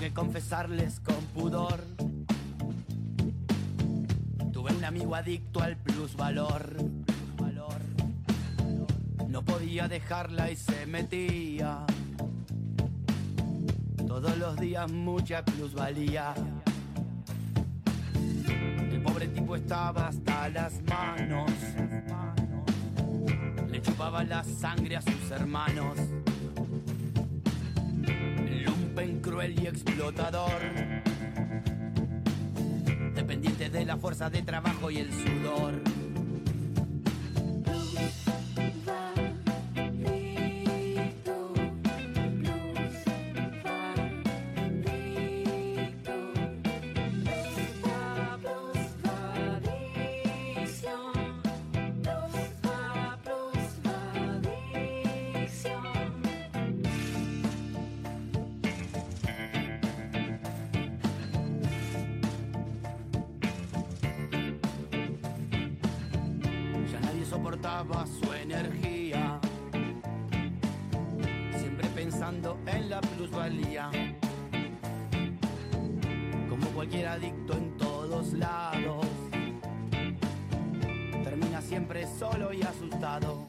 Déjenme confesarles con pudor. Tuve un amigo adicto al plusvalor. No podía dejarla y se metía todos los días mucha plusvalía. El pobre tipo estaba hasta las manos. Le chupaba la sangre a sus hermanos. Lumpen, cruel y explotador. Dependiente de la fuerza de trabajo y el sudor. Soportaba su energía, siempre pensando en la plusvalía. Como cualquier adicto en todos lados, termina siempre solo y asustado.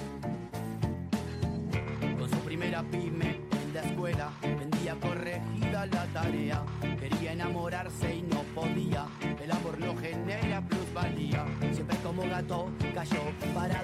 Con su primera pyme en la escuela, vendía corregida la tarea. Quería enamorarse y no podía, el amor no genera plusvalía. Siempre como gato cayó parado.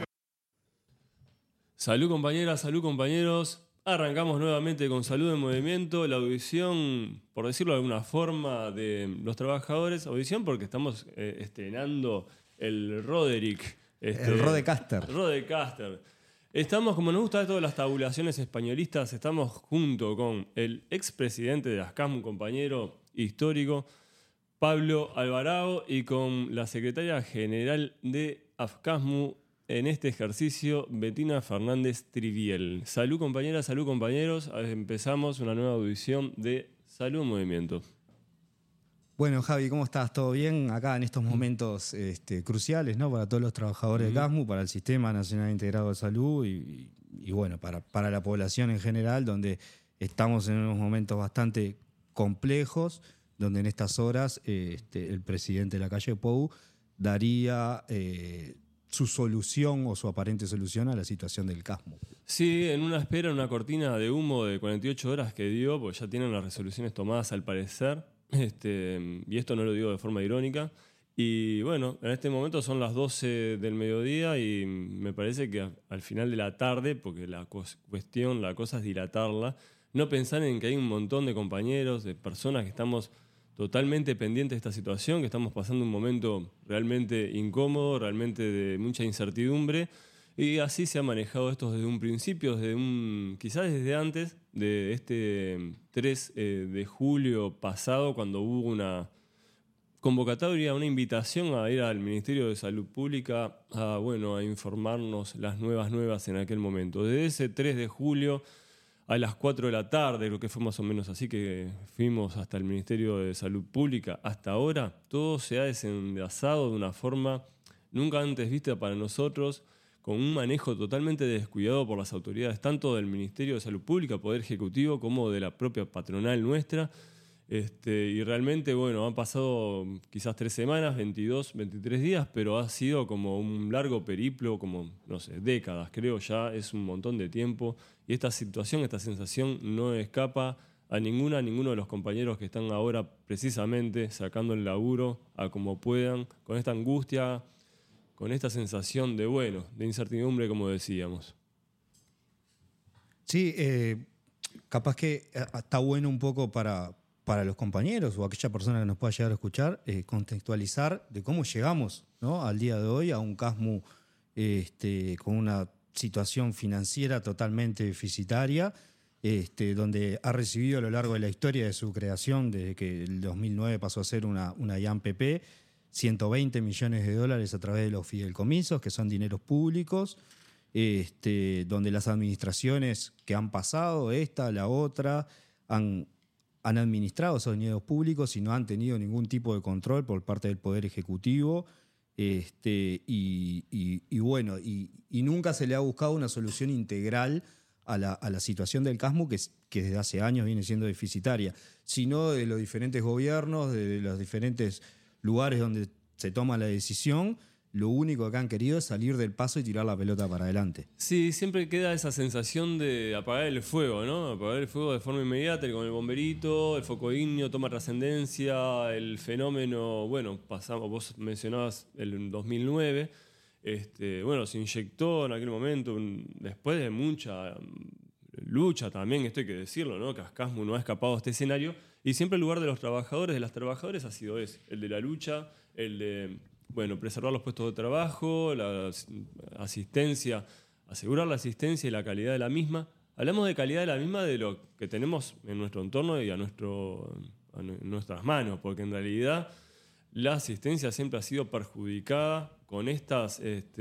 Salud compañeras, salud compañeros. Arrancamos nuevamente con Salud en Movimiento, la audición, por decirlo de alguna forma, de los trabajadores. Audición porque estamos estrenando el Roderick. El Rodecaster. Rodecaster. Estamos, como nos gusta de todas las tabulaciones españolistas, estamos junto con el expresidente de ASCASM, un compañero histórico, Pablo Alvarado, y con la secretaria general de AFCASMU en este ejercicio, Betina Fernández Triviel. Salud compañeras, salud compañeros. Empezamos una nueva audición de Salud en Movimiento. Bueno, Javi, ¿cómo estás? ¿Todo bien? Acá en estos momentos cruciales, ¿no? Para todos los trabajadores de CASMU, para el Sistema Nacional Integrado de Salud y bueno, para la población en general, donde estamos en unos momentos bastante complejos, donde en estas horas el presidente de la calle Pou daría su solución o su aparente solución a la situación del CASMU. Sí, en una espera, una cortina de humo de 48 horas que dio, porque ya tienen las resoluciones tomadas al parecer. Y esto no lo digo de forma irónica. Y bueno, en este momento son las 12 del mediodía y me parece que al final de la tarde, porque la cosa es dilatarla, no pensar en que hay un montón de compañeros, de personas que estamos totalmente pendientes de esta situación, que estamos pasando un momento realmente incómodo, realmente de mucha incertidumbre. Y así se ha manejado esto desde un principio, quizás desde antes de este 3 de julio pasado, cuando hubo una convocatoria, una invitación a ir al Ministerio de Salud Pública a informarnos las nuevas en aquel momento. Desde ese 3 de julio a las 4 de la tarde, creo que fue más o menos así que fuimos hasta el Ministerio de Salud Pública, hasta ahora todo se ha desenlazado de una forma nunca antes vista para nosotros, con un manejo totalmente descuidado por las autoridades, tanto del Ministerio de Salud Pública, Poder Ejecutivo, como de la propia patronal nuestra. Y realmente, han pasado quizás 3 semanas, 22, 23 días, pero ha sido como un largo periplo, como, décadas, creo ya, es un montón de tiempo. Y esta situación, esta sensación no escapa a ninguno de los compañeros que están ahora precisamente sacando el laburo a como puedan, con esta angustia, con esta sensación de incertidumbre, como decíamos. Sí, capaz que está bueno un poco para los compañeros o aquella persona que nos pueda llegar a escuchar, contextualizar de cómo llegamos, ¿no?, al día de hoy a un CASMU con una situación financiera totalmente deficitaria, donde ha recibido a lo largo de la historia de su creación, desde que el 2009 pasó a ser una IAMPP, 120 millones de dólares a través de los fideicomisos, que son dineros públicos, donde las administraciones que han pasado, esta, la otra, han administrado esos dineros públicos y no han tenido ningún tipo de control por parte del Poder Ejecutivo. Y nunca se le ha buscado una solución integral a la situación del CASMU, que desde hace años viene siendo deficitaria, sino de los diferentes gobiernos, de los diferentes lugares donde se toma la decisión. Lo único que han querido es salir del paso y tirar la pelota para adelante. Sí, siempre queda esa sensación de apagar el fuego, ¿no? Apagar el fuego de forma inmediata, con el bomberito, el foco ígneo toma trascendencia, el fenómeno, bueno, vos mencionabas el 2009, se inyectó en aquel momento, después de mucha lucha también, esto hay que decirlo, ¿no? CASMU no ha escapado de este escenario, y siempre el lugar de los trabajadores, de las trabajadoras, ha sido ese, el de la lucha, el de preservar los puestos de trabajo, la asistencia, asegurar la asistencia y la calidad de la misma. Hablamos de calidad de la misma de lo que tenemos en nuestro entorno y en nuestras manos, porque en realidad la asistencia siempre ha sido perjudicada con estas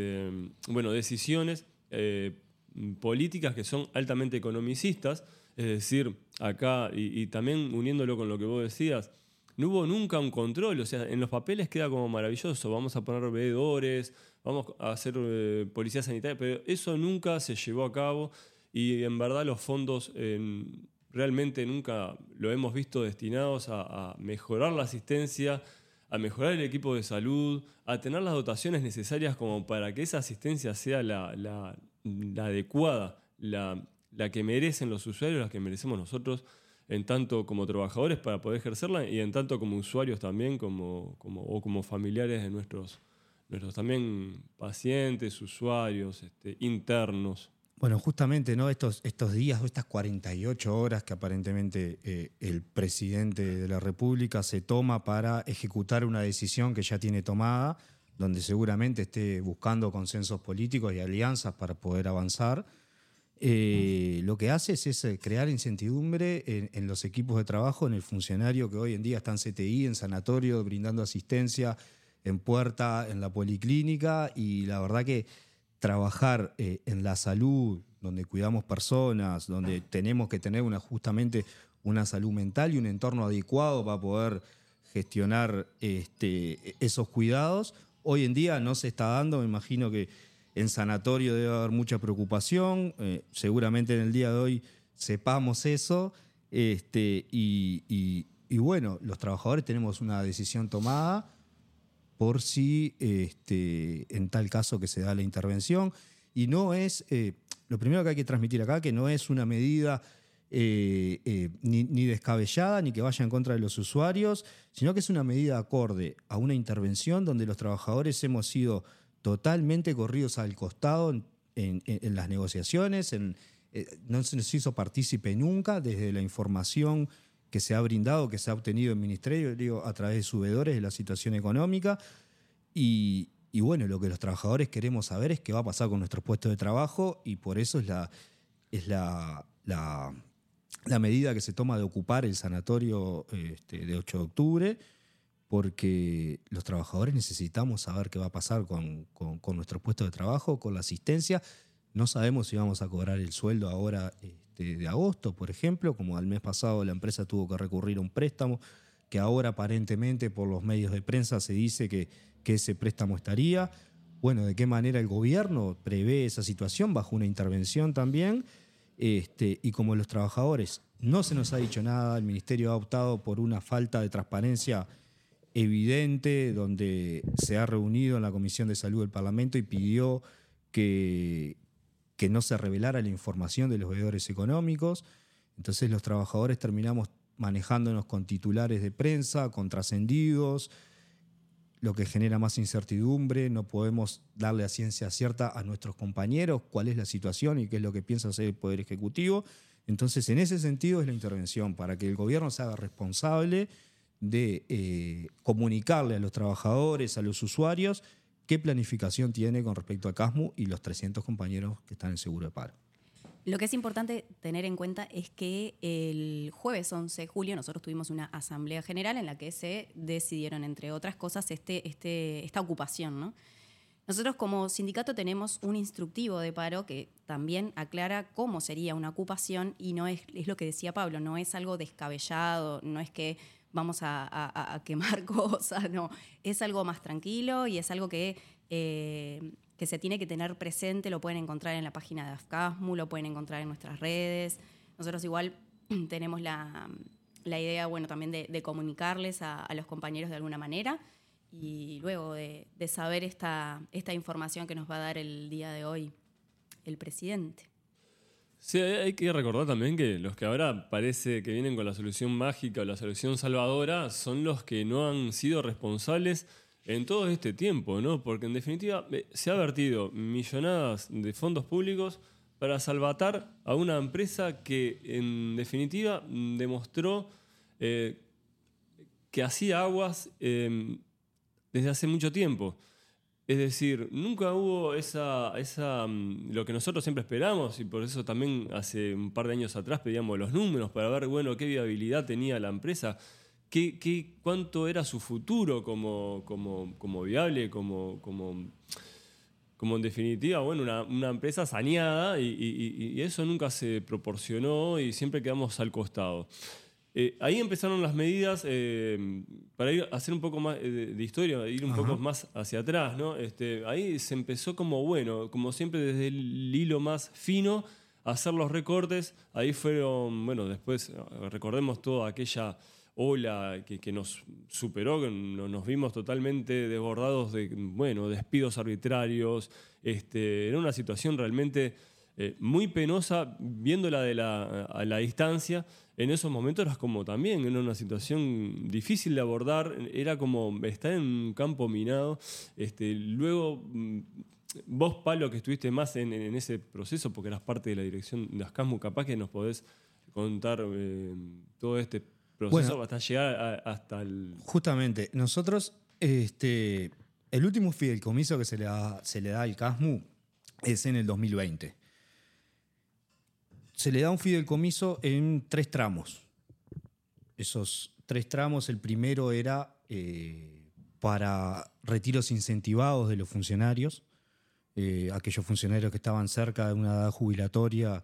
decisiones políticas que son altamente economicistas. Es decir, acá, y también uniéndolo con lo que vos decías, no hubo nunca un control, o sea, en los papeles queda como maravilloso, vamos a poner veedores, vamos a hacer policía sanitaria, pero eso nunca se llevó a cabo y en verdad los fondos realmente nunca lo hemos visto destinados a mejorar la asistencia, a mejorar el equipo de salud, a tener las dotaciones necesarias como para que esa asistencia sea la adecuada, la que merecen los usuarios, la que merecemos nosotros, en tanto como trabajadores para poder ejercerla y en tanto como usuarios también, como familiares de nuestros también pacientes, usuarios, internos. Bueno, justamente, ¿no? Estos días, estas 48 horas que aparentemente el presidente de la República se toma para ejecutar una decisión que ya tiene tomada, donde seguramente esté buscando consensos políticos y alianzas para poder avanzar. Lo que hace es crear incertidumbre en los equipos de trabajo, en el funcionario que hoy en día está en CTI, en sanatorio, brindando asistencia en puerta, en la policlínica, y la verdad que trabajar en la salud, donde cuidamos personas, donde tenemos que tener justamente una salud mental y un entorno adecuado para poder gestionar esos cuidados, hoy en día no se está dando. Me imagino que en sanatorio debe haber mucha preocupación, seguramente en el día de hoy sepamos eso, y bueno, los trabajadores tenemos una decisión tomada por si en tal caso que se da la intervención, y no es, lo primero que hay que transmitir acá, que no es una medida ni descabellada, ni que vaya en contra de los usuarios, sino que es una medida acorde a una intervención donde los trabajadores hemos sido totalmente corridos al costado en las negociaciones, no se nos hizo partícipe nunca desde la información que se ha brindado, que se ha obtenido en el Ministerio, digo, a través de subedores de la situación económica. Y bueno, lo que los trabajadores queremos saber es qué va a pasar con nuestros puestos de trabajo, y por eso es la medida que se toma de ocupar el sanatorio de 8 de octubre, porque los trabajadores necesitamos saber qué va a pasar con nuestros puestos de trabajo, con la asistencia. No sabemos si vamos a cobrar el sueldo ahora de agosto, por ejemplo, como el mes pasado la empresa tuvo que recurrir a un préstamo, que ahora aparentemente por los medios de prensa se dice que ese préstamo estaría. Bueno, ¿de qué manera el gobierno prevé esa situación bajo una intervención también? Y como los trabajadores no se nos ha dicho nada, el Ministerio ha optado por una falta de transparencia evidente, donde se ha reunido en la Comisión de Salud del Parlamento y pidió que no se revelara la información de los veedores económicos. Entonces los trabajadores terminamos manejándonos con titulares de prensa, con trascendidos, lo que genera más incertidumbre. No podemos darle a ciencia cierta a nuestros compañeros cuál es la situación y qué es lo que piensa hacer el Poder Ejecutivo. Entonces, en ese sentido es la intervención, para que el gobierno se haga responsable de comunicarle a los trabajadores, a los usuarios, qué planificación tiene con respecto a CASMU y los 300 compañeros que están en seguro de paro. Lo que es importante tener en cuenta es que el jueves 11 de julio nosotros tuvimos una asamblea general en la que se decidieron, entre otras cosas, esta ocupación, ¿no? Nosotros como sindicato tenemos un instructivo de paro que también aclara cómo sería una ocupación, y no es lo que decía Pablo, no es algo descabellado, no es que vamos a quemar cosas, no, es algo más tranquilo y es algo que que se tiene que tener presente, lo pueden encontrar en la página de AFCASMU, lo pueden encontrar en nuestras redes. Nosotros igual tenemos la idea, bueno, también de comunicarles a los compañeros de alguna manera y luego de saber esta información que nos va a dar el día de hoy el presidente. Sí, hay que recordar también que los que ahora parece que vienen con la solución mágica o la solución salvadora son los que no han sido responsables en todo este tiempo, ¿no? Porque en definitiva se ha vertido millonadas de fondos públicos para salvatar a una empresa que en definitiva demostró que hacía aguas desde hace mucho tiempo. Es decir, nunca hubo lo que nosotros siempre esperamos, y por eso también hace un par de años atrás pedíamos los números para ver, bueno, qué viabilidad tenía la empresa, cuánto era su futuro como viable, como en definitiva, bueno, una empresa saneada, y eso nunca se proporcionó y siempre quedamos al costado. Ahí empezaron las medidas para hacer un poco más de historia, ir un poco más hacia atrás, ¿no? Ahí se empezó como siempre desde el hilo más fino, a hacer los recortes. Ahí fueron, bueno, después recordemos toda aquella ola que nos superó, que nos vimos totalmente desbordados de, bueno, despidos arbitrarios. Era una situación realmente muy penosa, viéndola a la distancia. En esos momentos era como también, era una situación difícil de abordar, era como estar en un campo minado. Luego, vos, Pablo, que estuviste más en ese proceso, porque eras parte de la dirección de AFCASMU, capaz que nos podés contar todo este proceso hasta llegar hasta el... Justamente, nosotros, el último fideicomiso que se le da al CASMU es en el 2020. Se le da un fideicomiso en 3 tramos. Esos 3 tramos, el primero era para retiros incentivados de los funcionarios, aquellos funcionarios que estaban cerca de una edad jubilatoria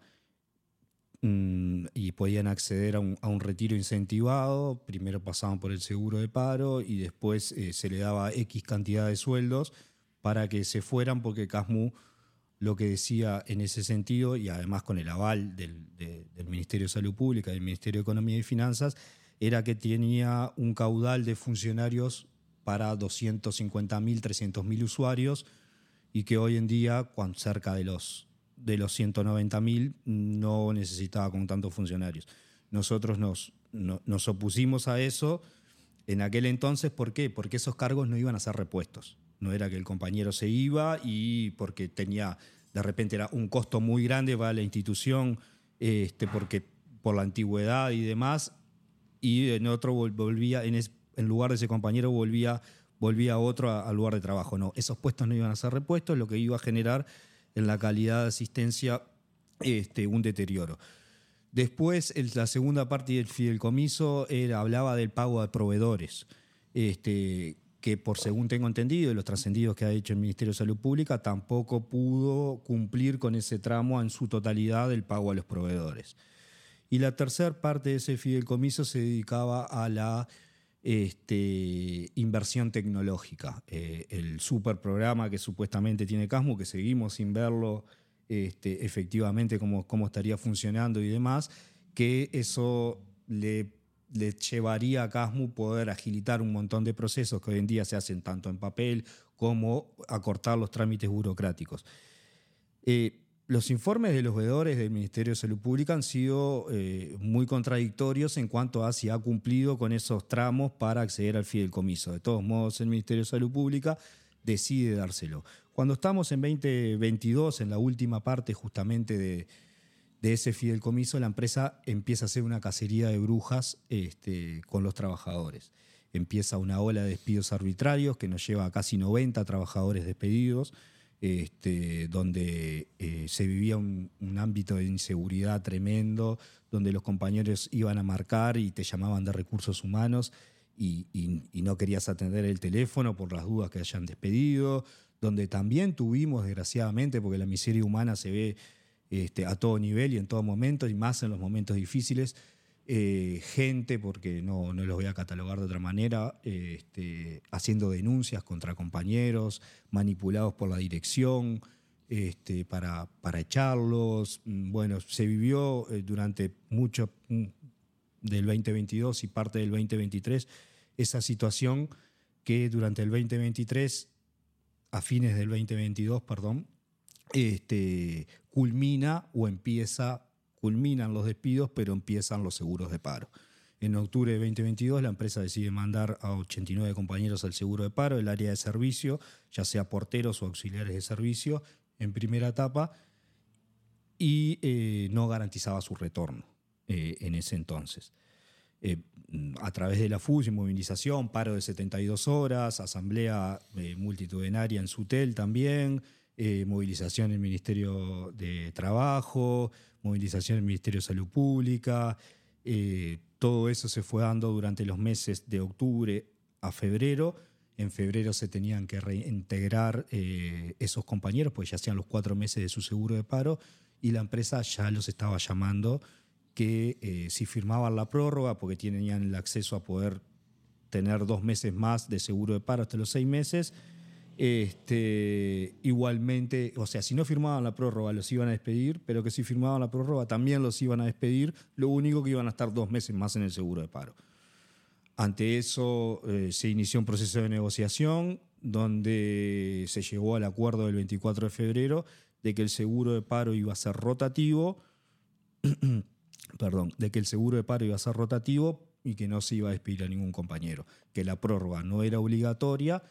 y podían acceder a un retiro incentivado. Primero pasaban por el seguro de paro y después se le daba X cantidad de sueldos para que se fueran, porque CASMU lo que decía en ese sentido, y además con el aval del Ministerio de Salud Pública y del Ministerio de Economía y Finanzas, era que tenía un caudal de funcionarios para 250.000, 300.000 usuarios, y que hoy en día, cerca de los 190.000, no necesitaba con tantos funcionarios. Nosotros nos opusimos a eso en aquel entonces. ¿Por qué? Porque esos cargos no iban a ser repuestos. No era que el compañero se iba y porque de repente era un costo muy grande para la institución, porque por la antigüedad y demás, y en otro volvía, en lugar de ese compañero volvía otro al lugar de trabajo. No, esos puestos no iban a ser repuestos, lo que iba a generar en la calidad de asistencia un deterioro. Después, la segunda parte del fideicomiso hablaba del pago de proveedores, que según tengo entendido y los trascendidos que ha hecho el Ministerio de Salud Pública, tampoco pudo cumplir con ese tramo en su totalidad del pago a los proveedores. Y la tercera parte de ese fideicomiso se dedicaba a la inversión tecnológica, el superprograma que supuestamente tiene CASMU, que seguimos sin verlo efectivamente cómo estaría funcionando y demás, que eso le llevaría a CASMU poder agilitar un montón de procesos que hoy en día se hacen tanto en papel como acortar los trámites burocráticos. Los informes de los veedores del Ministerio de Salud Pública han sido muy contradictorios en cuanto a si ha cumplido con esos tramos para acceder al fideicomiso. De todos modos, el Ministerio de Salud Pública decide dárselo. Cuando estamos en 2022, en la última parte justamente de ese fideicomiso, la empresa empieza a hacer una cacería de brujas con los trabajadores. Empieza una ola de despidos arbitrarios que nos lleva a casi 90 trabajadores despedidos, donde se vivía un ámbito de inseguridad tremendo, donde los compañeros iban a marcar y te llamaban de recursos humanos y no querías atender el teléfono por las dudas que hayan despedido, donde también tuvimos, desgraciadamente, porque la miseria humana se ve a todo nivel y en todo momento, y más en los momentos difíciles, gente, porque no los voy a catalogar de otra manera, haciendo denuncias contra compañeros, manipulados por la dirección para echarlos. Bueno, se vivió durante mucho del 2022 y parte del 2023 esa situación que durante el 2023, a fines del 2022, perdón, culminan los despidos, pero empiezan los seguros de paro. En octubre de 2022, la empresa decide mandar a 89 compañeros al seguro de paro, el área de servicio, ya sea porteros o auxiliares de servicio, en primera etapa, y no garantizaba su retorno en ese entonces. A través de la FUS, movilización, paro de 72 horas, asamblea multitudinaria en Sutel también, movilización en el Ministerio de Trabajo, movilización en el Ministerio de Salud Pública. Todo eso se fue dando durante los meses de octubre a febrero. En febrero se tenían que reintegrar esos compañeros, porque ya hacían los 4 meses de su seguro de paro, y la empresa ya los estaba llamando que si firmaban la prórroga, porque tenían el acceso a poder tener 2 meses más de seguro de paro hasta los 6 meses, igualmente, o sea, si no firmaban la prórroga los iban a despedir, pero que si firmaban la prórroga también los iban a despedir, lo único que iban a estar 2 meses más en el seguro de paro. Ante eso se inició un proceso de negociación donde se llegó al acuerdo del 24 de febrero de que el seguro de paro iba a ser rotativo, y que no se iba a despedir a ningún compañero, que la prórroga no era obligatoria.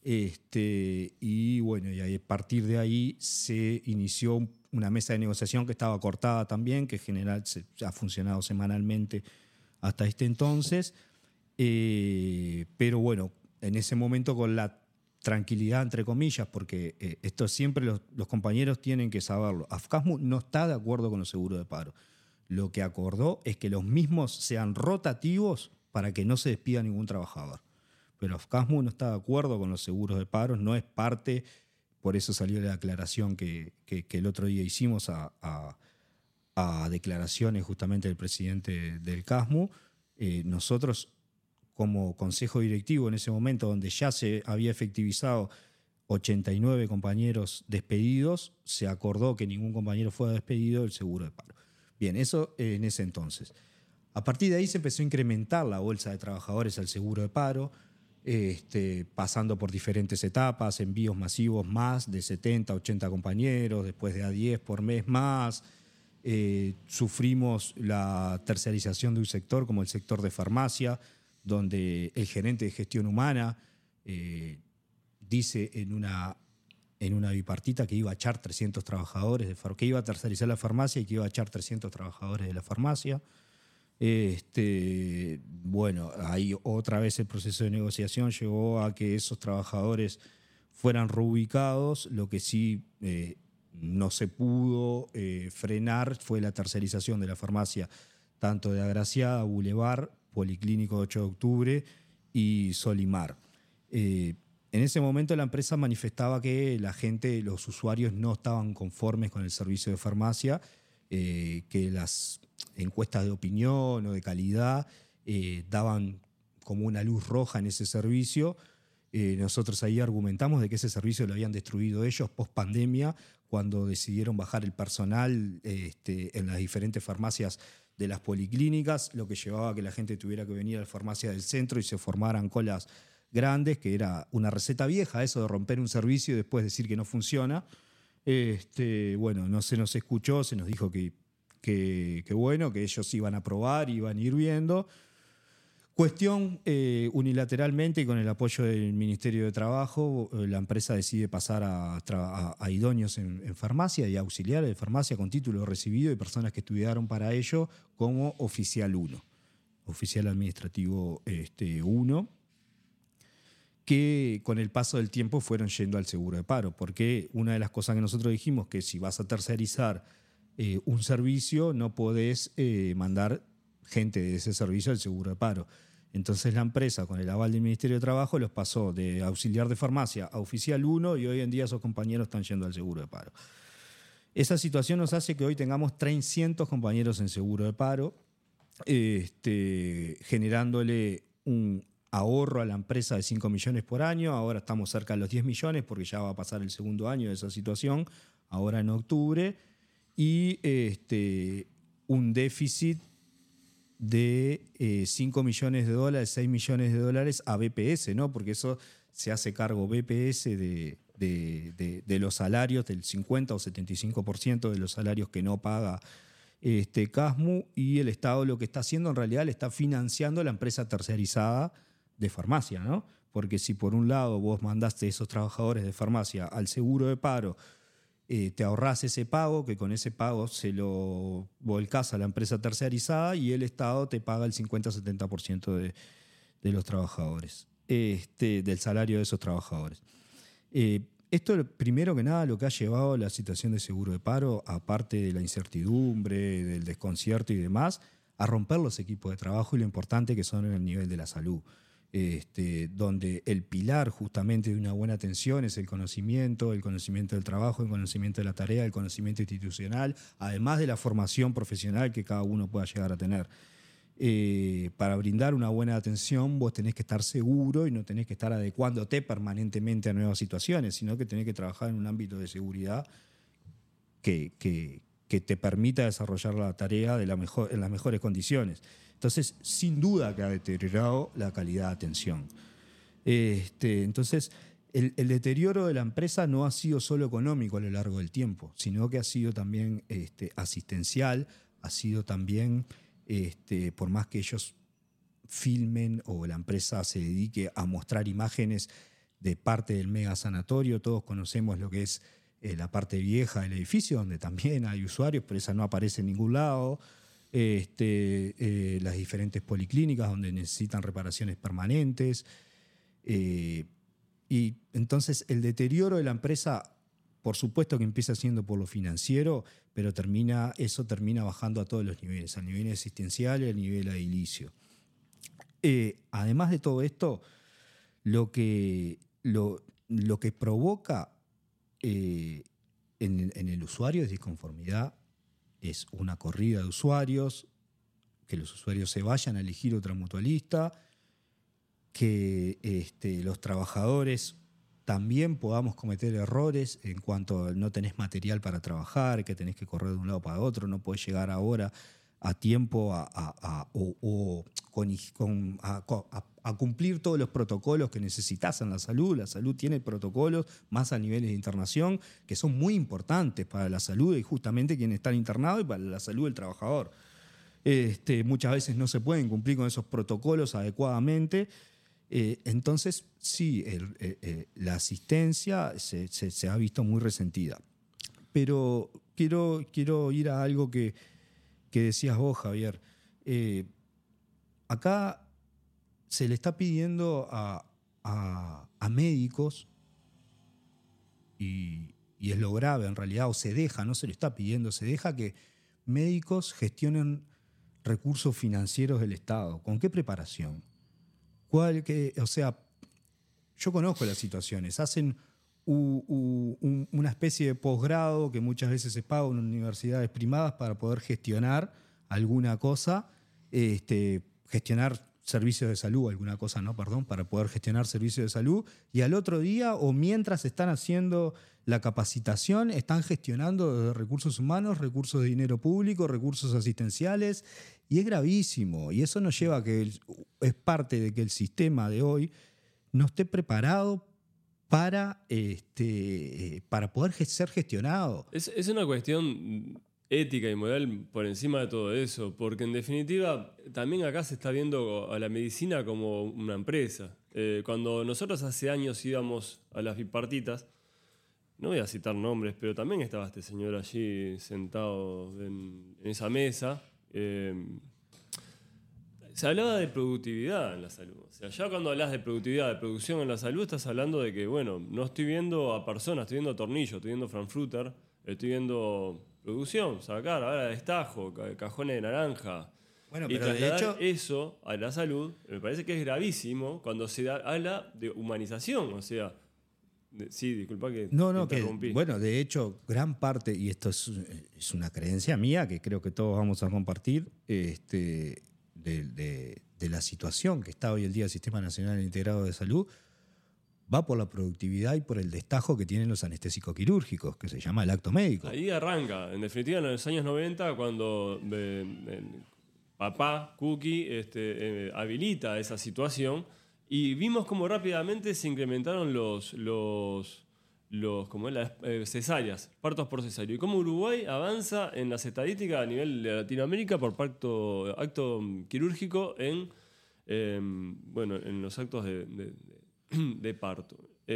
Y bueno, y a partir de ahí se inició una mesa de negociación que estaba cortada también, que en general ha funcionado semanalmente hasta este entonces. Pero bueno, en ese momento con la tranquilidad, entre comillas, porque esto siempre los compañeros tienen que saberlo. AFCASMU no está de acuerdo con los seguros de paro. Lo que acordó es que los mismos sean rotativos para que no se despida ningún trabajador. Pero AFCASMU no está de acuerdo con los seguros de paro, no es parte, por eso salió la aclaración que el otro día hicimos a declaraciones justamente del presidente del CASMU. Nosotros, como consejo directivo en ese momento, donde ya se había efectivizado 89 compañeros despedidos, se acordó que ningún compañero fuera despedido del seguro de paro. Bien, eso en ese entonces. A partir de ahí se empezó a incrementar la bolsa de trabajadores al seguro de paro, pasando por diferentes etapas, envíos masivos más de 70, 80 compañeros, después de a 10 por mes más. Sufrimos la terciarización de un sector como el sector de farmacia, donde el gerente de gestión humana dice en una bipartita que iba a echar 300 trabajadores, que iba a tercerizar la farmacia y que iba a echar 300 trabajadores de la farmacia. Bueno, ahí otra vez el proceso de negociación llevó a que esos trabajadores fueran reubicados. Lo que sí no se pudo frenar fue la tercerización de la farmacia, tanto de Agraciada, Boulevard, Policlínico 8 de Octubre y Solimar. En ese momento la empresa manifestaba que la gente, los usuarios, no estaban conformes con el servicio de farmacia, que las encuestas de opinión o de calidad daban como una luz roja en ese servicio. Nosotros ahí argumentamos de que ese servicio lo habían destruido ellos post pandemia, cuando decidieron bajar el personal en las diferentes farmacias de las policlínicas, lo que llevaba a que la gente tuviera que venir a la farmacia del centro y se formaran colas grandes, que era una receta vieja, eso de romper un servicio y después decir que no funciona. Bueno, no se nos escuchó, se nos dijo que bueno, que ellos iban a probar, iban a ir viendo. Cuestión, unilateralmente y con el apoyo del Ministerio de Trabajo, la empresa decide pasar a idóneos en farmacia y auxiliares de farmacia con título recibido y personas que estudiaron para ello como oficial 1, oficial administrativo 1, que con el paso del tiempo fueron yendo al seguro de paro, porque una de las cosas que nosotros dijimos que si vas a tercerizar un servicio no podés mandar gente de ese servicio al seguro de paro. Entonces la empresa, con el aval del Ministerio de Trabajo, los pasó de auxiliar de farmacia a oficial 1 y hoy en día esos compañeros están yendo al seguro de paro. Esa situación nos hace que hoy tengamos 300 compañeros en seguro de paro. generándole un ahorro a la empresa de 5 millones por año. Ahora estamos cerca de los 10 millones porque ya va a pasar el segundo año de esa situación, ahora en octubre, y un déficit de 5 millones de dólares, 6 millones de dólares a BPS, ¿no? Porque eso se hace cargo BPS de los salarios, del 50 o 75% de los salarios que no paga Casmu, y el Estado lo que está haciendo en realidad le está financiando la empresa tercerizada de farmacia, ¿no? Porque si por un lado vos mandaste esos trabajadores de farmacia al seguro de paro, te ahorrás ese pago, que con ese pago se lo volcás a la empresa tercerizada y el Estado te paga el 50-70% de los trabajadores, del salario de esos trabajadores. Esto, primero que nada, lo que ha llevado a la situación de seguro de paro, aparte de la incertidumbre, del desconcierto y demás, a romper los equipos de trabajo y lo importante que son en el nivel de la salud. Donde el pilar justamente de una buena atención es el conocimiento del trabajo, el conocimiento de la tarea, el conocimiento institucional, además de la formación profesional que cada uno pueda llegar a tener. Para brindar una buena atención vos tenés que estar seguro y no tenés que estar adecuándote permanentemente a nuevas situaciones, sino que tenés que trabajar en un ámbito de seguridad que te permita desarrollar la tarea en las mejores condiciones. Entonces, sin duda que ha deteriorado la calidad de atención. Entonces, el deterioro de la empresa no ha sido solo económico a lo largo del tiempo, sino que ha sido también asistencial, ha sido también, por más que ellos filmen o la empresa se dedique a mostrar imágenes de parte del mega sanatorio, todos conocemos lo que es la parte vieja del edificio, donde también hay usuarios, pero esa no aparece en ningún lado. Las diferentes policlínicas donde necesitan reparaciones permanentes, y entonces el deterioro de la empresa, por supuesto que empieza siendo por lo financiero, pero eso termina bajando a todos los niveles, al nivel existencial y al nivel edilicio. Además de todo esto, lo que provoca en el usuario es disconformidad. Es una corrida de usuarios, que los usuarios se vayan a elegir otra mutualista, que los trabajadores también podamos cometer errores en cuanto a no tenés material para trabajar, que tenés que correr de un lado para otro, no podés llegar ahora a tiempo a cumplir todos los protocolos que necesitas en la salud. La salud tiene protocolos más a niveles de internación que son muy importantes para la salud y justamente quien está internado y para la salud del trabajador. Muchas veces no se pueden cumplir con esos protocolos adecuadamente. Entonces, sí, la asistencia se ha visto muy resentida. Pero quiero ir a algo que decías vos, Javier. Acá se le está pidiendo a médicos, y es lo grave en realidad, o se deja, no se le está pidiendo, se deja que médicos gestionen recursos financieros del Estado. ¿Con qué preparación? O sea, yo conozco las situaciones, hacen una especie de posgrado que muchas veces se paga en universidades privadas para poder gestionar alguna cosa, gestionar servicios de salud, para poder gestionar servicios de salud, y al otro día o mientras están haciendo la capacitación están gestionando recursos humanos, recursos de dinero público, recursos asistenciales, y es gravísimo, y eso nos lleva a que es parte de que el sistema de hoy no esté preparado para poder ser gestionado. Es una cuestión ética y moral por encima de todo eso, porque en definitiva también acá se está viendo a la medicina como una empresa. Cuando nosotros hace años íbamos a las bipartitas, no voy a citar nombres, pero también estaba este señor allí sentado en esa mesa. Se hablaba de productividad en la salud. O sea, ya cuando hablas de productividad, de producción en la salud, estás hablando de que, bueno, no estoy viendo a personas, estoy viendo tornillos, estoy viendo frankfurter, estoy viendo producción, sacar, ahora destajo, cajones de naranja. Bueno, y pero trasladar de hecho, eso a la salud, me parece que es gravísimo cuando se habla de humanización. O sea, sí, disculpa que te interrumpí. Bueno, de hecho, gran parte, y esto es una creencia mía que creo que todos vamos a compartir, de la situación que está hoy el día el Sistema Nacional Integrado de Salud va por la productividad y por el destajo que tienen los anestésicos quirúrgicos, que se llama el acto médico. Ahí arranca. En definitiva, en los años 90, cuando papá, Cookie, habilita esa situación, y vimos cómo rápidamente se incrementaron las cesáreas, partos por cesárea. Y cómo Uruguay avanza en las estadísticas a nivel de Latinoamérica por acto quirúrgico en los actos de parto.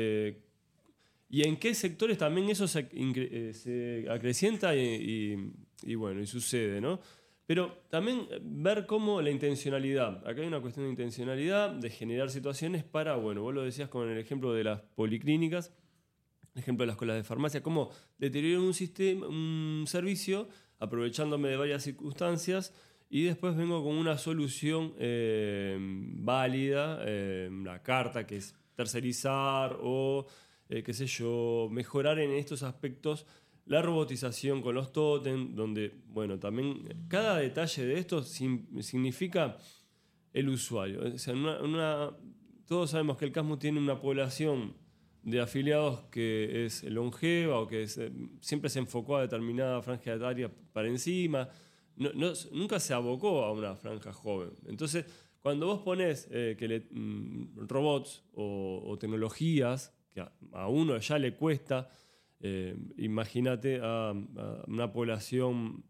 Y en qué sectores también eso se acrecienta y sucede, ¿no? Pero también ver cómo la intencionalidad, acá hay una cuestión de intencionalidad, de generar situaciones para, vos lo decías con el ejemplo de las policlínicas, el ejemplo de las escuelas de farmacia, cómo deterioran un servicio aprovechándome de varias circunstancias y después vengo con una solución válida, la carta que es tercerizar o, mejorar en estos aspectos la robotización con los tótem, donde, también cada detalle de esto significa el usuario. O sea, todos sabemos que el CASMU tiene una población de afiliados que es longeva o que siempre se enfocó a determinada franja etaria para encima. Nunca se abocó a una franja joven. Entonces, cuando vos ponés robots o tecnologías que a uno ya le cuesta, imagínate a una población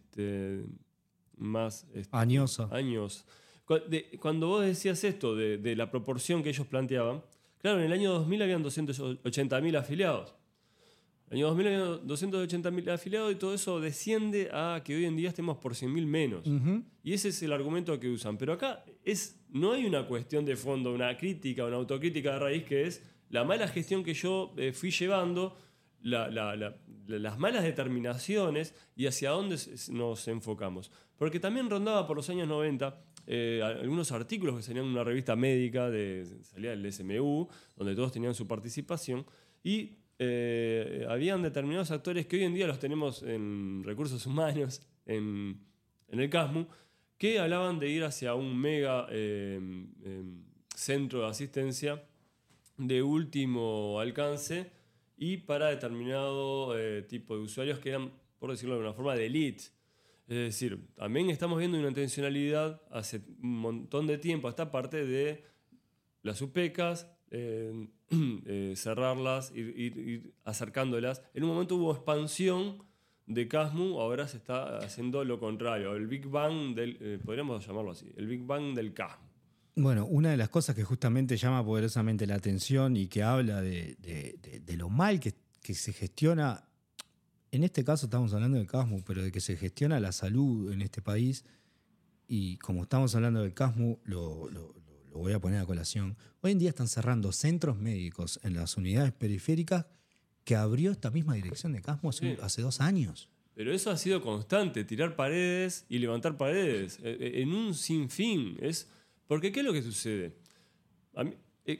más añosa. Cuando vos decías esto de la proporción que ellos planteaban, claro, en el año 2000 habían 280.000 afiliados. En el año 2000 habían 280.000 afiliados y todo eso desciende a que hoy en día estemos por 100.000 menos. Uh-huh. Y ese es el argumento que usan. Pero acá no hay una cuestión de fondo, una crítica, una autocrítica de raíz, que es la mala gestión que yo fui llevando, las malas determinaciones y hacia dónde nos enfocamos. Porque también rondaba por los años 90 algunos artículos que salían en una revista médica, salía el SMU, donde todos tenían su participación, y habían determinados actores que hoy en día los tenemos en recursos humanos, en el CASMU, que hablaban de ir hacia un mega centro de asistencia de último alcance y para determinado tipo de usuarios que eran, por decirlo de alguna forma, de elite. Es decir, también estamos viendo una intencionalidad hace un montón de tiempo a esta parte de las UPECAS, cerrarlas, ir acercándolas. En un momento hubo expansión de CASMU, ahora se está haciendo lo contrario. El Big Bang podríamos llamarlo así, el Big Bang del CASMU. Bueno, una de las cosas que justamente llama poderosamente la atención y que habla de lo mal que se gestiona, en este caso estamos hablando del CASMU, pero de que se gestiona la salud en este país, y como estamos hablando del CASMU, lo voy a poner a colación. Hoy en día están cerrando centros médicos en las unidades periféricas que abrió esta misma dirección de CASMU hace 2 años. Pero eso ha sido constante, tirar paredes y levantar paredes, en un sinfín. Porque ¿qué es lo que sucede? Con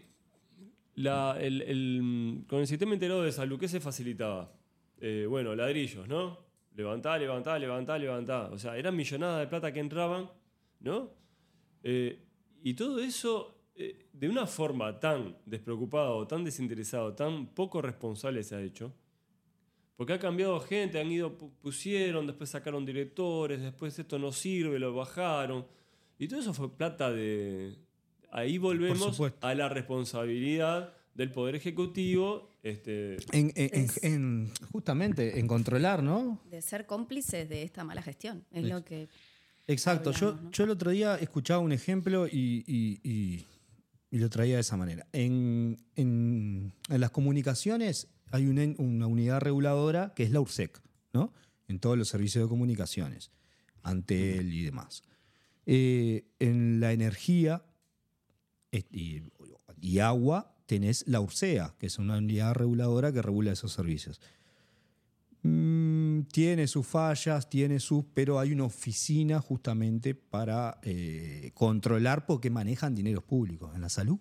el sistema integrado de salud, ¿qué se facilitaba? Ladrillos, ¿no? Levantá. O sea, eran millonadas de plata que entraban, ¿no? Y todo eso, de una forma tan despreocupada, tan desinteresada, tan poco responsable se ha hecho. Porque ha cambiado gente, pusieron, después sacaron directores, después esto no sirve, lo bajaron. Y todo eso fue plata de... Ahí volvemos a la responsabilidad del Poder Ejecutivo. Justamente en controlar, ¿no? De ser cómplices de esta mala gestión. Es lo que... Exacto. Hablamos, ¿no? Yo el otro día escuchaba un ejemplo y lo traía de esa manera. En las comunicaciones hay una unidad reguladora que es la URSEC, ¿no? En todos los servicios de comunicaciones, Antel y demás. En la energía y agua tenés la URSEA, que es una unidad reguladora que regula esos servicios. Tiene sus fallas, pero hay una oficina justamente para controlar porque manejan dineros públicos. En la salud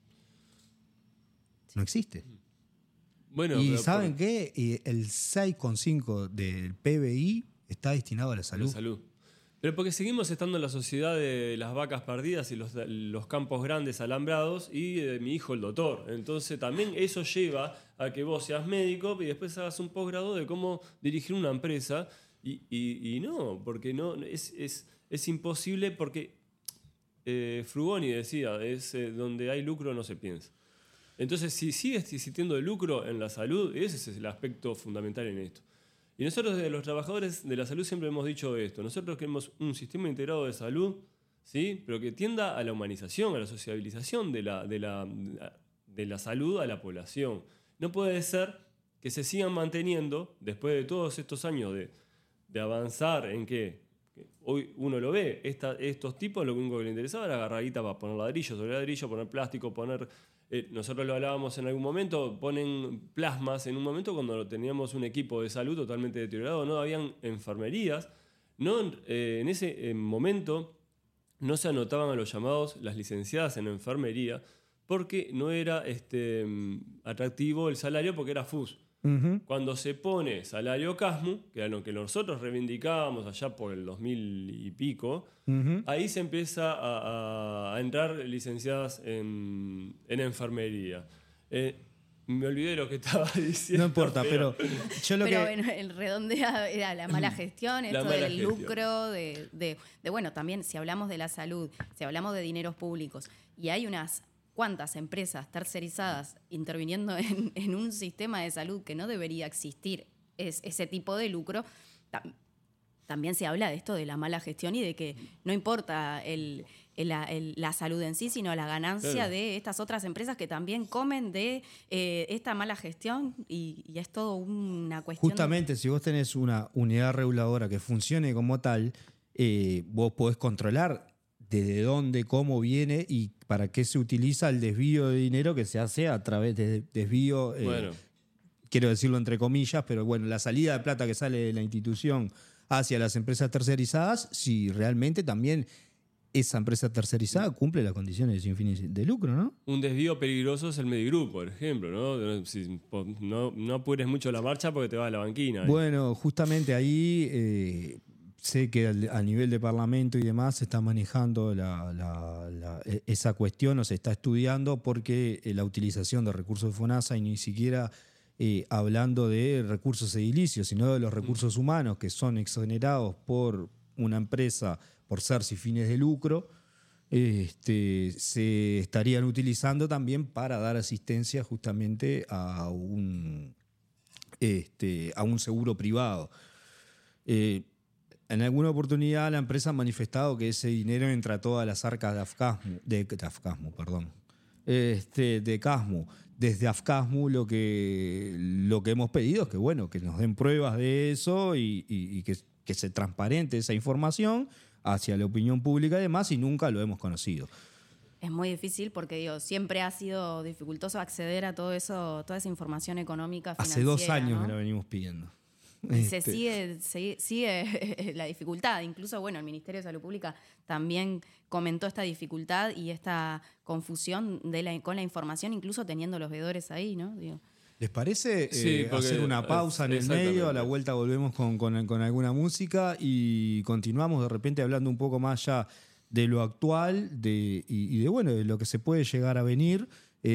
no existe. Bueno, y ¿saben qué? El 6,5% del PBI está destinado a la salud. Pero porque seguimos estando en la sociedad de las vacas perdidas y los campos grandes alambrados y de mi hijo el doctor. Entonces también eso lleva a que vos seas médico y después hagas un posgrado de cómo dirigir una empresa. Y no, porque no es imposible porque Frugoni decía, donde hay lucro no se piensa. Entonces, si sigue existiendo el lucro en la salud, ese es el aspecto fundamental en esto. Y nosotros, los trabajadores de la salud, siempre hemos dicho esto. Nosotros queremos un sistema integrado de salud, ¿sí? Pero que tienda a la humanización, a la sociabilización de la salud a la población. No puede ser que se sigan manteniendo, después de todos estos años de avanzar en que hoy uno lo ve, estos tipos lo único que les interesaba era agarrar guita para poner ladrillo sobre ladrillo, poner plástico, nosotros lo hablábamos en algún momento, ponen plasmas en un momento cuando teníamos un equipo de salud totalmente deteriorado, no habían enfermerías, en ese momento no se anotaban a los llamados las licenciadas en enfermería porque no era atractivo el salario porque era FUS. Uh-huh. Cuando se pone salario CASMU, que era lo que nosotros reivindicábamos allá por el 2000 y pico, uh-huh, ahí se empieza a entrar licenciadas en enfermería. Me olvidé lo que estaba diciendo. No importa, pero yo lo que... Bueno, el redondea era la mala gestión, esto del lucro, bueno, también si hablamos de la salud, si hablamos de dineros públicos, y hay unas cuántas empresas tercerizadas interviniendo en un sistema de salud que no debería existir ese tipo de lucro, también se habla de esto de la mala gestión y de que no importa la salud en sí, sino la ganancia de estas otras empresas que también comen de esta mala gestión y es todo una cuestión... Justamente, si vos tenés una unidad reguladora que funcione como tal, vos podés controlar desde dónde, cómo viene y para qué se utiliza el desvío de dinero que se hace a través de desvío, quiero decirlo entre comillas, pero bueno, la salida de plata que sale de la institución hacia las empresas tercerizadas, si realmente también esa empresa tercerizada cumple las condiciones sin fines de lucro, ¿no? Un desvío peligroso es el Medigroup, por ejemplo, ¿no? No apures mucho la marcha porque te vas a la banquina. Bueno, justamente ahí... sé que a nivel de Parlamento y demás se está manejando esa cuestión o se está estudiando porque la utilización de recursos de FONASA y ni siquiera hablando de recursos edilicios, sino de los recursos humanos que son exonerados por una empresa por ser sin fines de lucro, se estarían utilizando también para dar asistencia justamente a un seguro privado. En alguna oportunidad la empresa ha manifestado que ese dinero entra a todas las arcas de CASMU. Desde AFCASMU lo que hemos pedido es que, bueno, que nos den pruebas de eso y que se transparente esa información hacia la opinión pública y demás, y nunca lo hemos conocido. Es muy difícil porque siempre ha sido dificultoso acceder a todo eso, toda esa información económica, financiera. Hace 2 años, ¿no? que la venimos pidiendo. Y se sigue la dificultad. Incluso, bueno, el Ministerio de Salud Pública también comentó esta dificultad y esta confusión con la información, incluso teniendo los veedores ahí, ¿no? ¿Les parece hacer una pausa en el medio? A la vuelta volvemos con alguna música y continuamos de repente hablando un poco más ya de lo actual y de lo que se puede llegar a venir,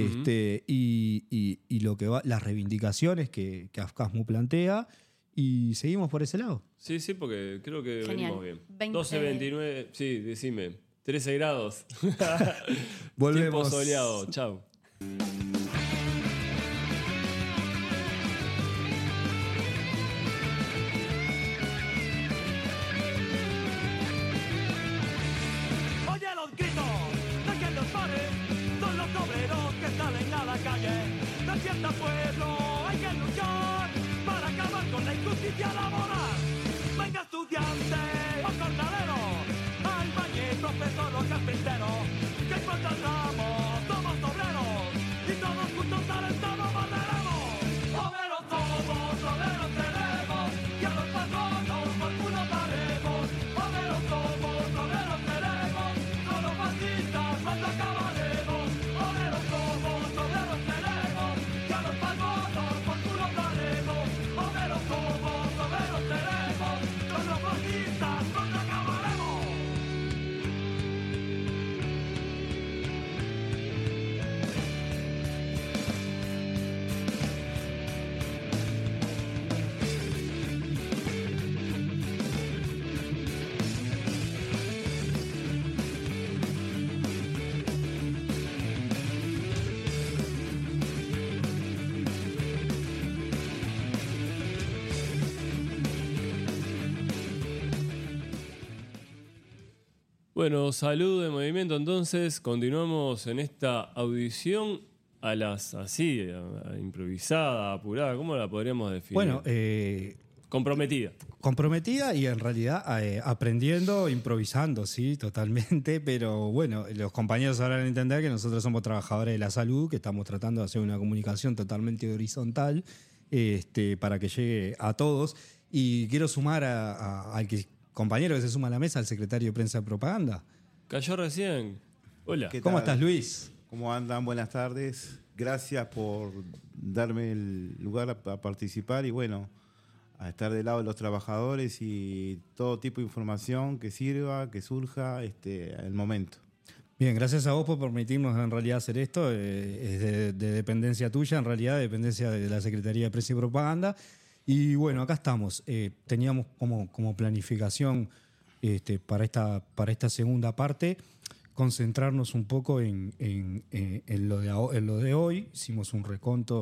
y lo que las reivindicaciones que AFCASMU plantea. Y seguimos por ese lado. Sí, porque creo que Genial. venimos bien. 12:29, sí, decime. 13 grados. Volvemos. Tiempo soleado, chau. Oye los gritos de que los bares son los obreros que salen a la calle. Despierta pueblo, hay que luchar para acabar con la injusticia laboral. Venga estudiante o jornalero, albañil, profesor o carpintero, que cuando andamos somos obreros y todos Bueno, salud de movimiento. Entonces, continuamos en esta audición a las así, improvisada, apurada. ¿Cómo la podríamos definir? Bueno, comprometida. Comprometida y en realidad aprendiendo, improvisando, sí, totalmente. Pero bueno, los compañeros sabrán entender que nosotros somos trabajadores de la salud, que estamos tratando de hacer una comunicación totalmente horizontal para que llegue a todos. Y quiero sumar al compañero que se suma a la mesa, al secretario de Prensa y Propaganda. Cayó recién. Hola. ¿Cómo estás, Luis? ¿Cómo andan? Buenas tardes. Gracias por darme el lugar a participar y bueno, a estar del lado de los trabajadores y todo tipo de información que sirva, que surja al momento. Bien, gracias a vos por permitirnos en realidad hacer esto. Es de dependencia tuya, en realidad, dependencia de la Secretaría de Prensa y Propaganda. Y bueno, acá estamos. Teníamos como planificación para esta segunda parte concentrarnos un poco en lo de hoy. Hicimos un reconto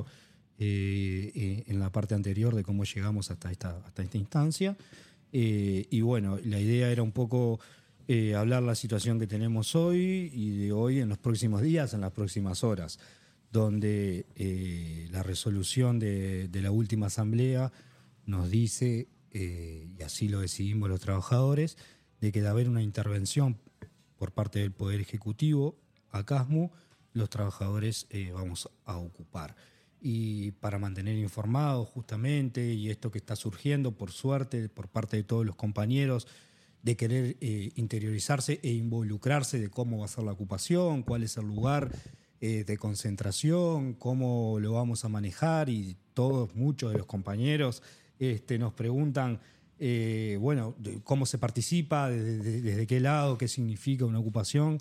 en la parte anterior de cómo llegamos hasta esta instancia. Y bueno, la idea era un poco hablar la situación que tenemos hoy y de hoy en los próximos días, en las próximas horas, donde la resolución de la última asamblea nos dice, y así lo decidimos los trabajadores, de que de haber una intervención por parte del Poder Ejecutivo a CASMU, los trabajadores vamos a ocupar. Y para mantener informados justamente, y esto que está surgiendo, por suerte, por parte de todos los compañeros, de querer interiorizarse e involucrarse de cómo va a ser la ocupación, cuál es el lugar de concentración, cómo lo vamos a manejar, y muchos de los compañeros nos preguntan cómo se participa, desde qué lado, qué significa una ocupación.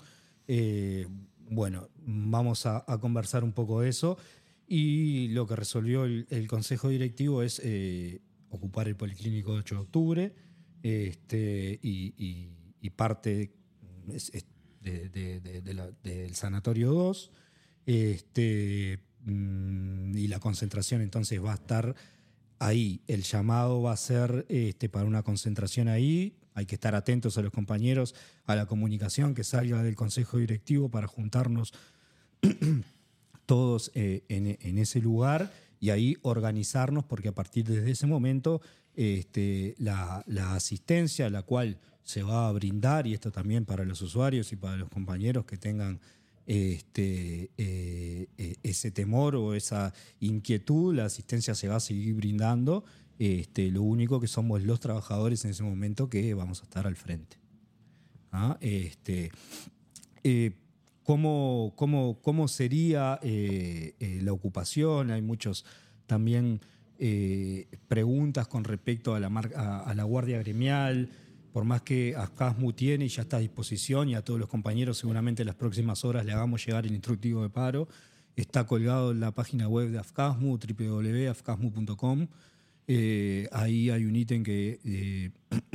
Vamos a conversar un poco de eso, y lo que resolvió el Consejo Directivo es ocupar el Policlínico de 8 de octubre y parte del Sanatorio 2, y la concentración entonces va a estar ahí. El llamado va a ser para una concentración ahí. Hay que estar atentos a los compañeros, a la comunicación que salga del Consejo Directivo para juntarnos todos en ese lugar y ahí organizarnos, porque a partir de ese momento la asistencia, la cual se va a brindar, y esto también para los usuarios y para los compañeros que tengan ese temor o esa inquietud, la asistencia se va a seguir brindando. Lo único que somos los trabajadores en ese momento que vamos a estar al frente. ¿Cómo sería la ocupación? Hay muchos también preguntas con respecto a la guardia gremial. Por más que AFCASMU tiene y ya está a disposición, y a todos los compañeros seguramente en las próximas horas le hagamos llegar el instructivo de paro, está colgado en la página web de AFCASMU, www.afcasmu.com. Ahí hay un ítem que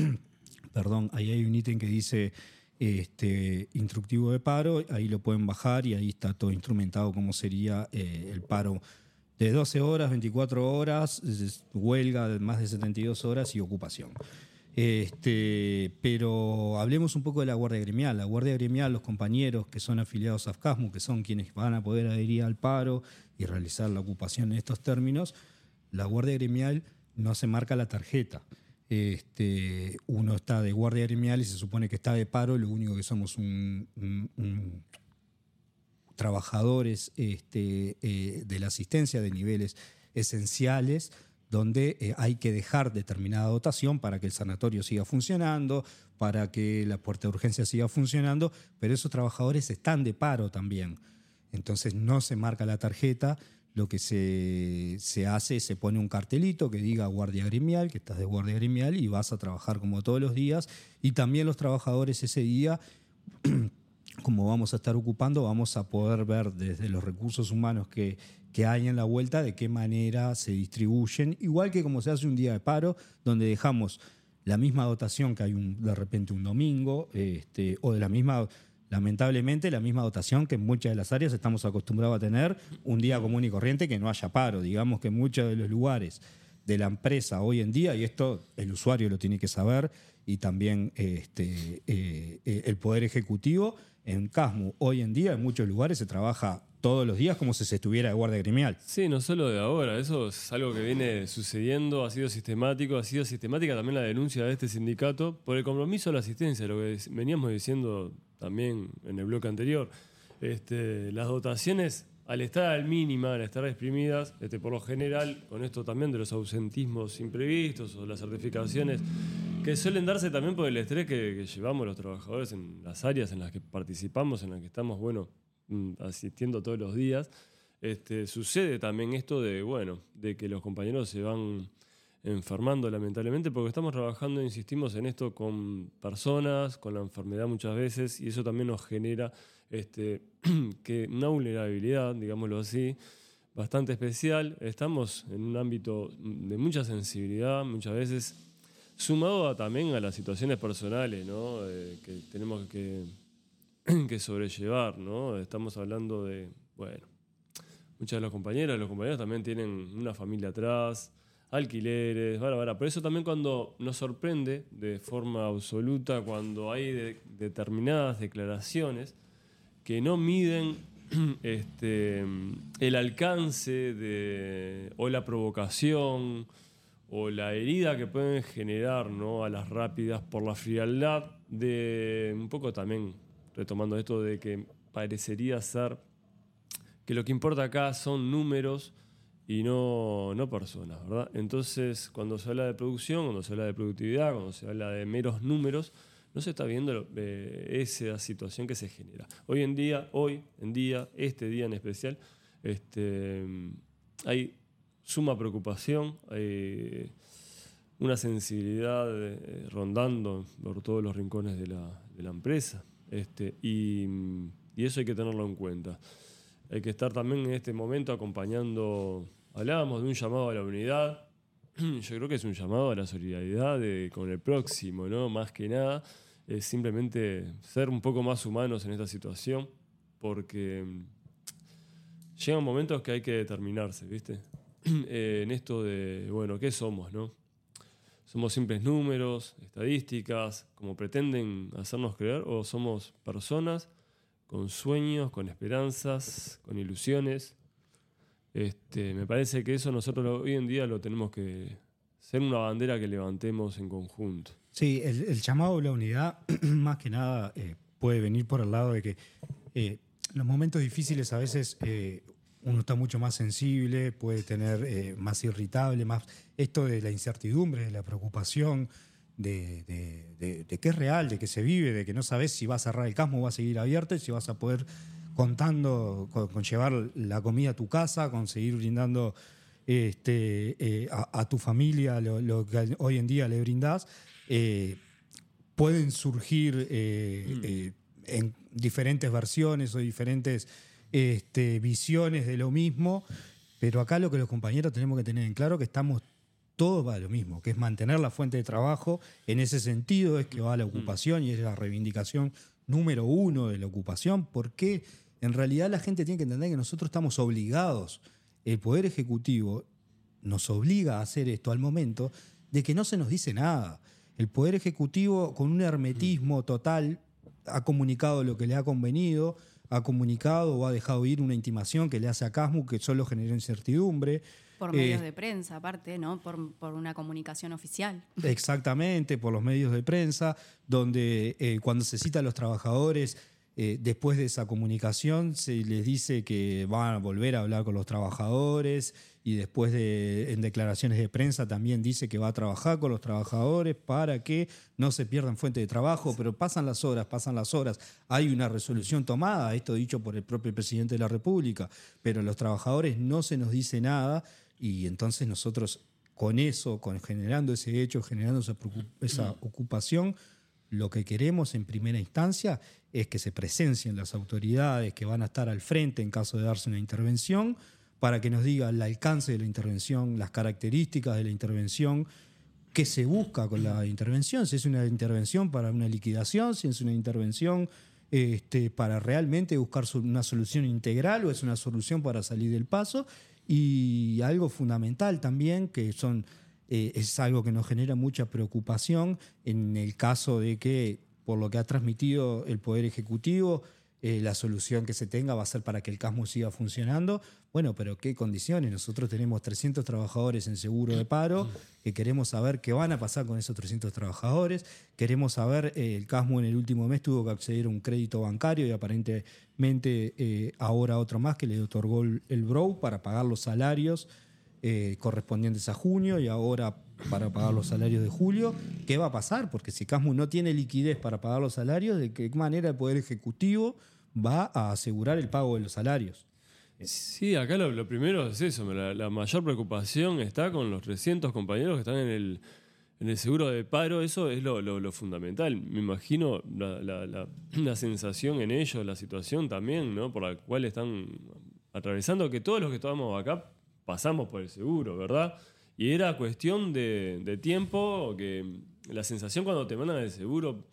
dice instructivo de paro. Ahí lo pueden bajar y ahí está todo instrumentado cómo sería el paro de 12 horas, 24 horas, huelga de más de 72 horas y ocupación. Pero hablemos un poco de la Guardia Gremial. La Guardia Gremial, los compañeros que son afiliados a AFCASMU, que son quienes van a poder adherir al paro y realizar la ocupación en estos términos, la Guardia Gremial no se marca la tarjeta. Uno está de Guardia Gremial y se supone que está de paro. Lo único que somos trabajadores de la asistencia de niveles esenciales, donde hay que dejar determinada dotación para que el sanatorio siga funcionando, para que la puerta de urgencia siga funcionando, pero esos trabajadores están de paro también. Entonces no se marca la tarjeta. Lo que se hace es se pone un cartelito que diga Guardia Gremial, que estás de Guardia Gremial y vas a trabajar como todos los días. Y también los trabajadores ese día como vamos a estar ocupando, vamos a poder ver desde los recursos humanos que hay en la vuelta de qué manera se distribuyen, igual que como se hace un día de paro, donde dejamos la misma dotación que hay de repente un domingo, o de la misma, lamentablemente, la misma dotación que en muchas de las áreas estamos acostumbrados a tener un día común y corriente que no haya paro. Digamos que en muchos de los lugares de la empresa hoy en día, y esto el usuario lo tiene que saber, y también el Poder Ejecutivo, en CASMU hoy en día en muchos lugares se trabaja todos los días como si se estuviera de guardia gremial. Sí, no solo de ahora, eso es algo que viene sucediendo, ha sido sistemática también la denuncia de este sindicato por el compromiso de la asistencia, lo que veníamos diciendo también en el bloque anterior. Las dotaciones, al estar al mínima, al estar exprimidas, por lo general, con esto también de los ausentismos imprevistos o las certificaciones, que suelen darse también por el estrés que llevamos los trabajadores en las áreas en las que participamos, en las que estamos, asistiendo todos los días, sucede también esto de que los compañeros se van enfermando lamentablemente porque estamos trabajando, insistimos en esto, con personas, con la enfermedad muchas veces, y eso también nos genera que una vulnerabilidad, digámoslo así, bastante especial. Estamos en un ámbito de mucha sensibilidad muchas veces, sumado también a las situaciones personales, ¿no? Que tenemos que sobrellevar, ¿no? Estamos hablando de, muchas de los compañeros también tienen una familia atrás, alquileres, Por eso también cuando nos sorprende de forma absoluta, cuando hay determinadas declaraciones que no miden el alcance o la provocación o la herida que pueden generar, ¿no? A las rápidas por la frialdad de un poco también retomando esto de que parecería ser que lo que importa acá son números y no personas, ¿verdad? Entonces, cuando se habla de producción, cuando se habla de productividad, cuando se habla de meros números, no se está viendo esa situación que se genera. Hoy en día, este día en especial, hay suma preocupación, hay una sensibilidad rondando por todos los rincones de la empresa. Y eso hay que tenerlo en cuenta. Hay que estar también en este momento acompañando. Hablábamos de un llamado a la unidad. Yo creo que es un llamado a la solidaridad con el próximo, ¿no? Más que nada, es simplemente ser un poco más humanos en esta situación, porque llegan momentos que hay que determinarse, ¿viste? En esto de, ¿qué somos, no? ¿Somos simples números, estadísticas, como pretenden hacernos creer? ¿O somos personas con sueños, con esperanzas, con ilusiones? Me parece que eso nosotros hoy en día lo tenemos que ser una bandera que levantemos en conjunto. Sí, el llamado a la unidad, más que nada, puede venir por el lado de que en los momentos difíciles a veces uno está mucho más sensible, puede tener más irritable, más esto de la incertidumbre, de la preocupación, de que es real, de que se vive, de que no sabes si va a cerrar el CASMU o va a seguir abierto, y si vas a poder contando con llevar la comida a tu casa, con seguir brindando a tu familia lo que hoy en día le brindás. Pueden surgir en diferentes versiones o diferentes visiones de lo mismo, pero acá lo que los compañeros tenemos que tener en claro que estamos todos para lo mismo, que es mantener la fuente de trabajo. En ese sentido es que va la ocupación y es la reivindicación número uno de la ocupación, porque en realidad la gente tiene que entender que nosotros estamos obligados, el Poder Ejecutivo nos obliga a hacer esto al momento de que no se nos dice nada. El Poder Ejecutivo, con un hermetismo total, ha comunicado lo que le ha convenido, ha comunicado o ha dejado ir una intimación que le hace a CASMU que solo generó incertidumbre. Por medios de prensa, aparte, ¿no? Por una comunicación oficial. Exactamente, por los medios de prensa, donde cuando se cita a los trabajadores, después de esa comunicación se les dice que van a volver a hablar con los trabajadores, y después en declaraciones de prensa también dice que va a trabajar con los trabajadores para que no se pierdan fuentes de trabajo, pero pasan las horas, hay una resolución tomada, esto dicho por el propio presidente de la República, pero los trabajadores no se nos dice nada, y entonces nosotros con eso, generando ese hecho, generando esa ocupación, Lo que queremos en primera instancia es que se presencien las autoridades que van a estar al frente en caso de darse una intervención, para que nos diga el alcance de la intervención, las características de la intervención, qué se busca con la intervención, si es una intervención para una liquidación, si es una intervención para realmente buscar una solución integral o es una solución para salir del paso. Y algo fundamental también, que es algo que nos genera mucha preocupación en el caso de que, por lo que ha transmitido el Poder Ejecutivo, la solución que se tenga va a ser para que el CASMU siga funcionando. Bueno, pero ¿qué condiciones? Nosotros tenemos 300 trabajadores en seguro de paro, que queremos saber qué van a pasar con esos 300 trabajadores. Queremos saber, el CASMU en el último mes tuvo que acceder a un crédito bancario y aparentemente ahora otro más que le otorgó el BROW para pagar los salarios correspondientes a junio y ahora para pagar los salarios de julio. ¿Qué va a pasar? Porque si CASMU no tiene liquidez para pagar los salarios, ¿de qué manera el Poder Ejecutivo va a asegurar el pago de los salarios? Sí, acá lo primero es eso. La mayor preocupación está con los 300 compañeros que están en el seguro de paro. Eso es lo fundamental. Me imagino la sensación en ellos, la situación también, ¿no?, por la cual están atravesando, que todos los que estamos acá pasamos por el seguro, ¿verdad? Y era cuestión de tiempo, que la sensación cuando te mandan el seguro,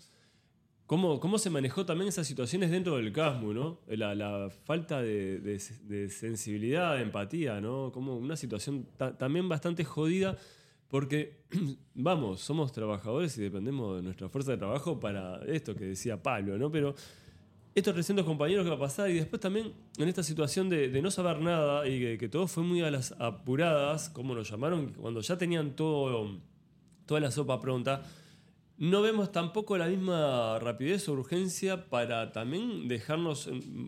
cómo se manejó también esas situaciones dentro del CASMU, ¿no? La falta de sensibilidad, de empatía, ¿no? Como una situación también bastante jodida, porque, vamos, somos trabajadores y dependemos de nuestra fuerza de trabajo para esto que decía Pablo, ¿no? Pero estos 300 compañeros que va a pasar, y después también en esta situación de no saber nada y que todo fue muy a las apuradas, como nos llamaron, cuando ya tenían toda la sopa pronta, no vemos tampoco la misma rapidez o urgencia para también dejarnos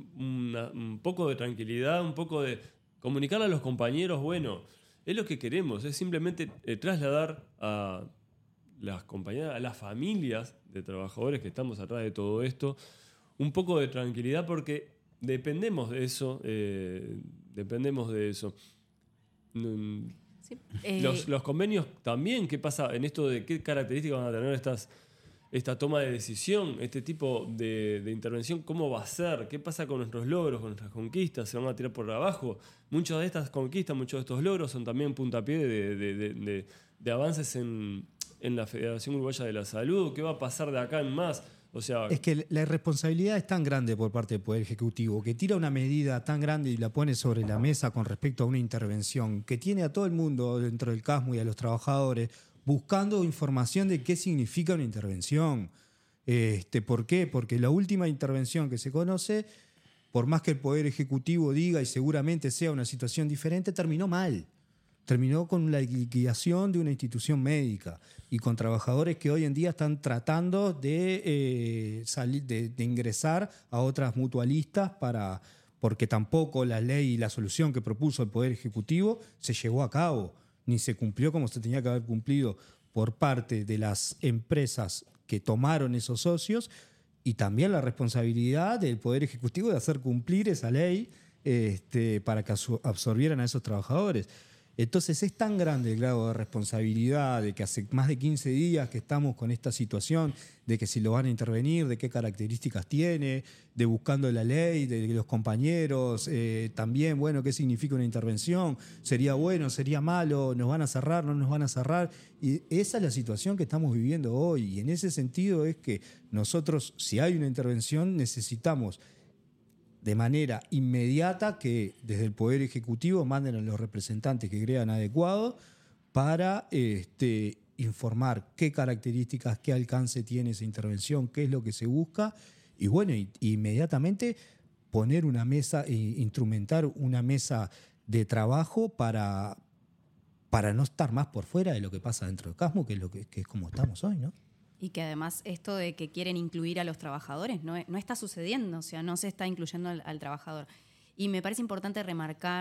un poco de tranquilidad, un poco de comunicarle a los compañeros, bueno, es lo que queremos, es simplemente trasladar a las compañeras, a las familias de trabajadores que estamos atrás de todo esto, un poco de tranquilidad, porque dependemos de eso. Sí. Los convenios también, ¿qué pasa en esto de qué características van a tener esta toma de decisión, este tipo de intervención? ¿Cómo va a ser? ¿Qué pasa con nuestros logros, con nuestras conquistas? ¿Se van a tirar por abajo? Muchas de estas conquistas, muchos de estos logros son también puntapié de avances en la Federación Uruguaya de la Salud. ¿Qué va a pasar de acá en más? O sea, es que la irresponsabilidad es tan grande por parte del Poder Ejecutivo, que tira una medida tan grande y la pone sobre la mesa con respecto a una intervención, que tiene a todo el mundo dentro del CASMU y a los trabajadores buscando información de qué significa una intervención. ¿Por qué? Porque la última intervención que se conoce, por más que el Poder Ejecutivo diga y seguramente sea una situación diferente, terminó mal. Terminó con la liquidación de una institución médica y con trabajadores que hoy en día están tratando de ingresar a otras mutualistas porque tampoco la ley y la solución que propuso el Poder Ejecutivo se llevó a cabo, ni se cumplió como se tenía que haber cumplido por parte de las empresas que tomaron esos socios, y también la responsabilidad del Poder Ejecutivo de hacer cumplir esa ley para que absorbieran a esos trabajadores. Entonces es tan grande el grado de responsabilidad de que hace más de 15 días que estamos con esta situación, de que si lo van a intervenir, de qué características tiene, de buscando la ley, de los compañeros, también, bueno, qué significa una intervención, sería bueno, sería malo, nos van a cerrar, no nos van a cerrar. Y esa es la situación que estamos viviendo hoy. Y en ese sentido es que nosotros, si hay una intervención, necesitamos de manera inmediata que desde el Poder Ejecutivo manden a los representantes que crean adecuado para informar qué características, qué alcance tiene esa intervención, qué es lo que se busca, y bueno, inmediatamente poner una mesa, instrumentar una mesa de trabajo para no estar más por fuera de lo que pasa dentro del CASMU, que es como estamos hoy, ¿no? Y que además esto de que quieren incluir a los trabajadores no está sucediendo, o sea, no se está incluyendo al trabajador. Y me parece importante remarcar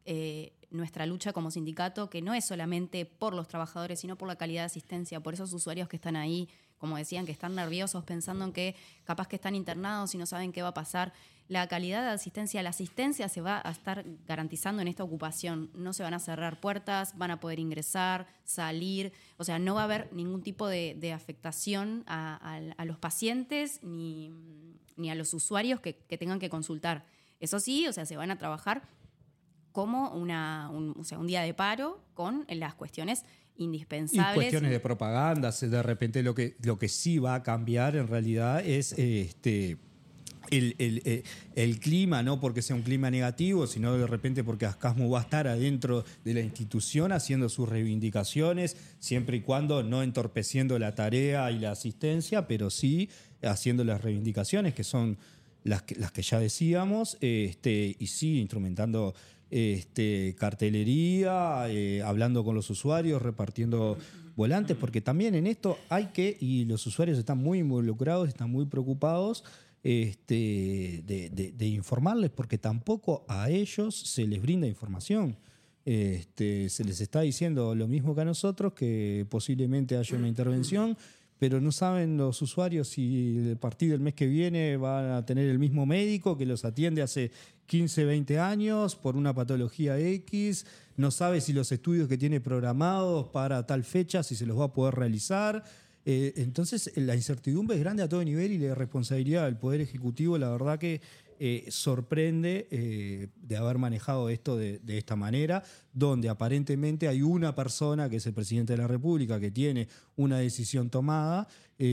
nuestra lucha como sindicato, que no es solamente por los trabajadores, sino por la calidad de asistencia, por esos usuarios que están ahí, como decían, que están nerviosos pensando en que capaz que están internados y no saben qué va a pasar. La calidad de asistencia, la asistencia se va a estar garantizando en esta ocupación. No se van a cerrar puertas, van a poder ingresar, salir. O sea, no va a haber ningún tipo de afectación a los pacientes ni a los usuarios que tengan que consultar. Eso sí, o sea, se van a trabajar como un día de paro con las cuestiones indispensables. Y cuestiones de propaganda. De repente lo que sí va a cambiar en realidad es el clima, no porque sea un clima negativo, sino de repente porque Casmu va a estar adentro de la institución haciendo sus reivindicaciones, siempre y cuando no entorpeciendo la tarea y la asistencia, pero sí haciendo las reivindicaciones, que son las que ya decíamos, y sí instrumentando cartelería, hablando con los usuarios, repartiendo volantes, porque también en esto y los usuarios están muy involucrados, están muy preocupados de informarles, porque tampoco a ellos se les brinda información. Se les está diciendo lo mismo que a nosotros, que posiblemente haya una intervención, pero no saben los usuarios si a partir del mes que viene van a tener el mismo médico que los atiende hace 15, 20 años por una patología X, no sabe si los estudios que tiene programados para tal fecha, si se los va a poder realizar. Entonces la incertidumbre es grande a todo nivel y la responsabilidad del Poder Ejecutivo, la verdad que sorprende de haber manejado esto de esta manera, donde aparentemente hay una persona, que es el presidente de la República, que tiene una decisión tomada,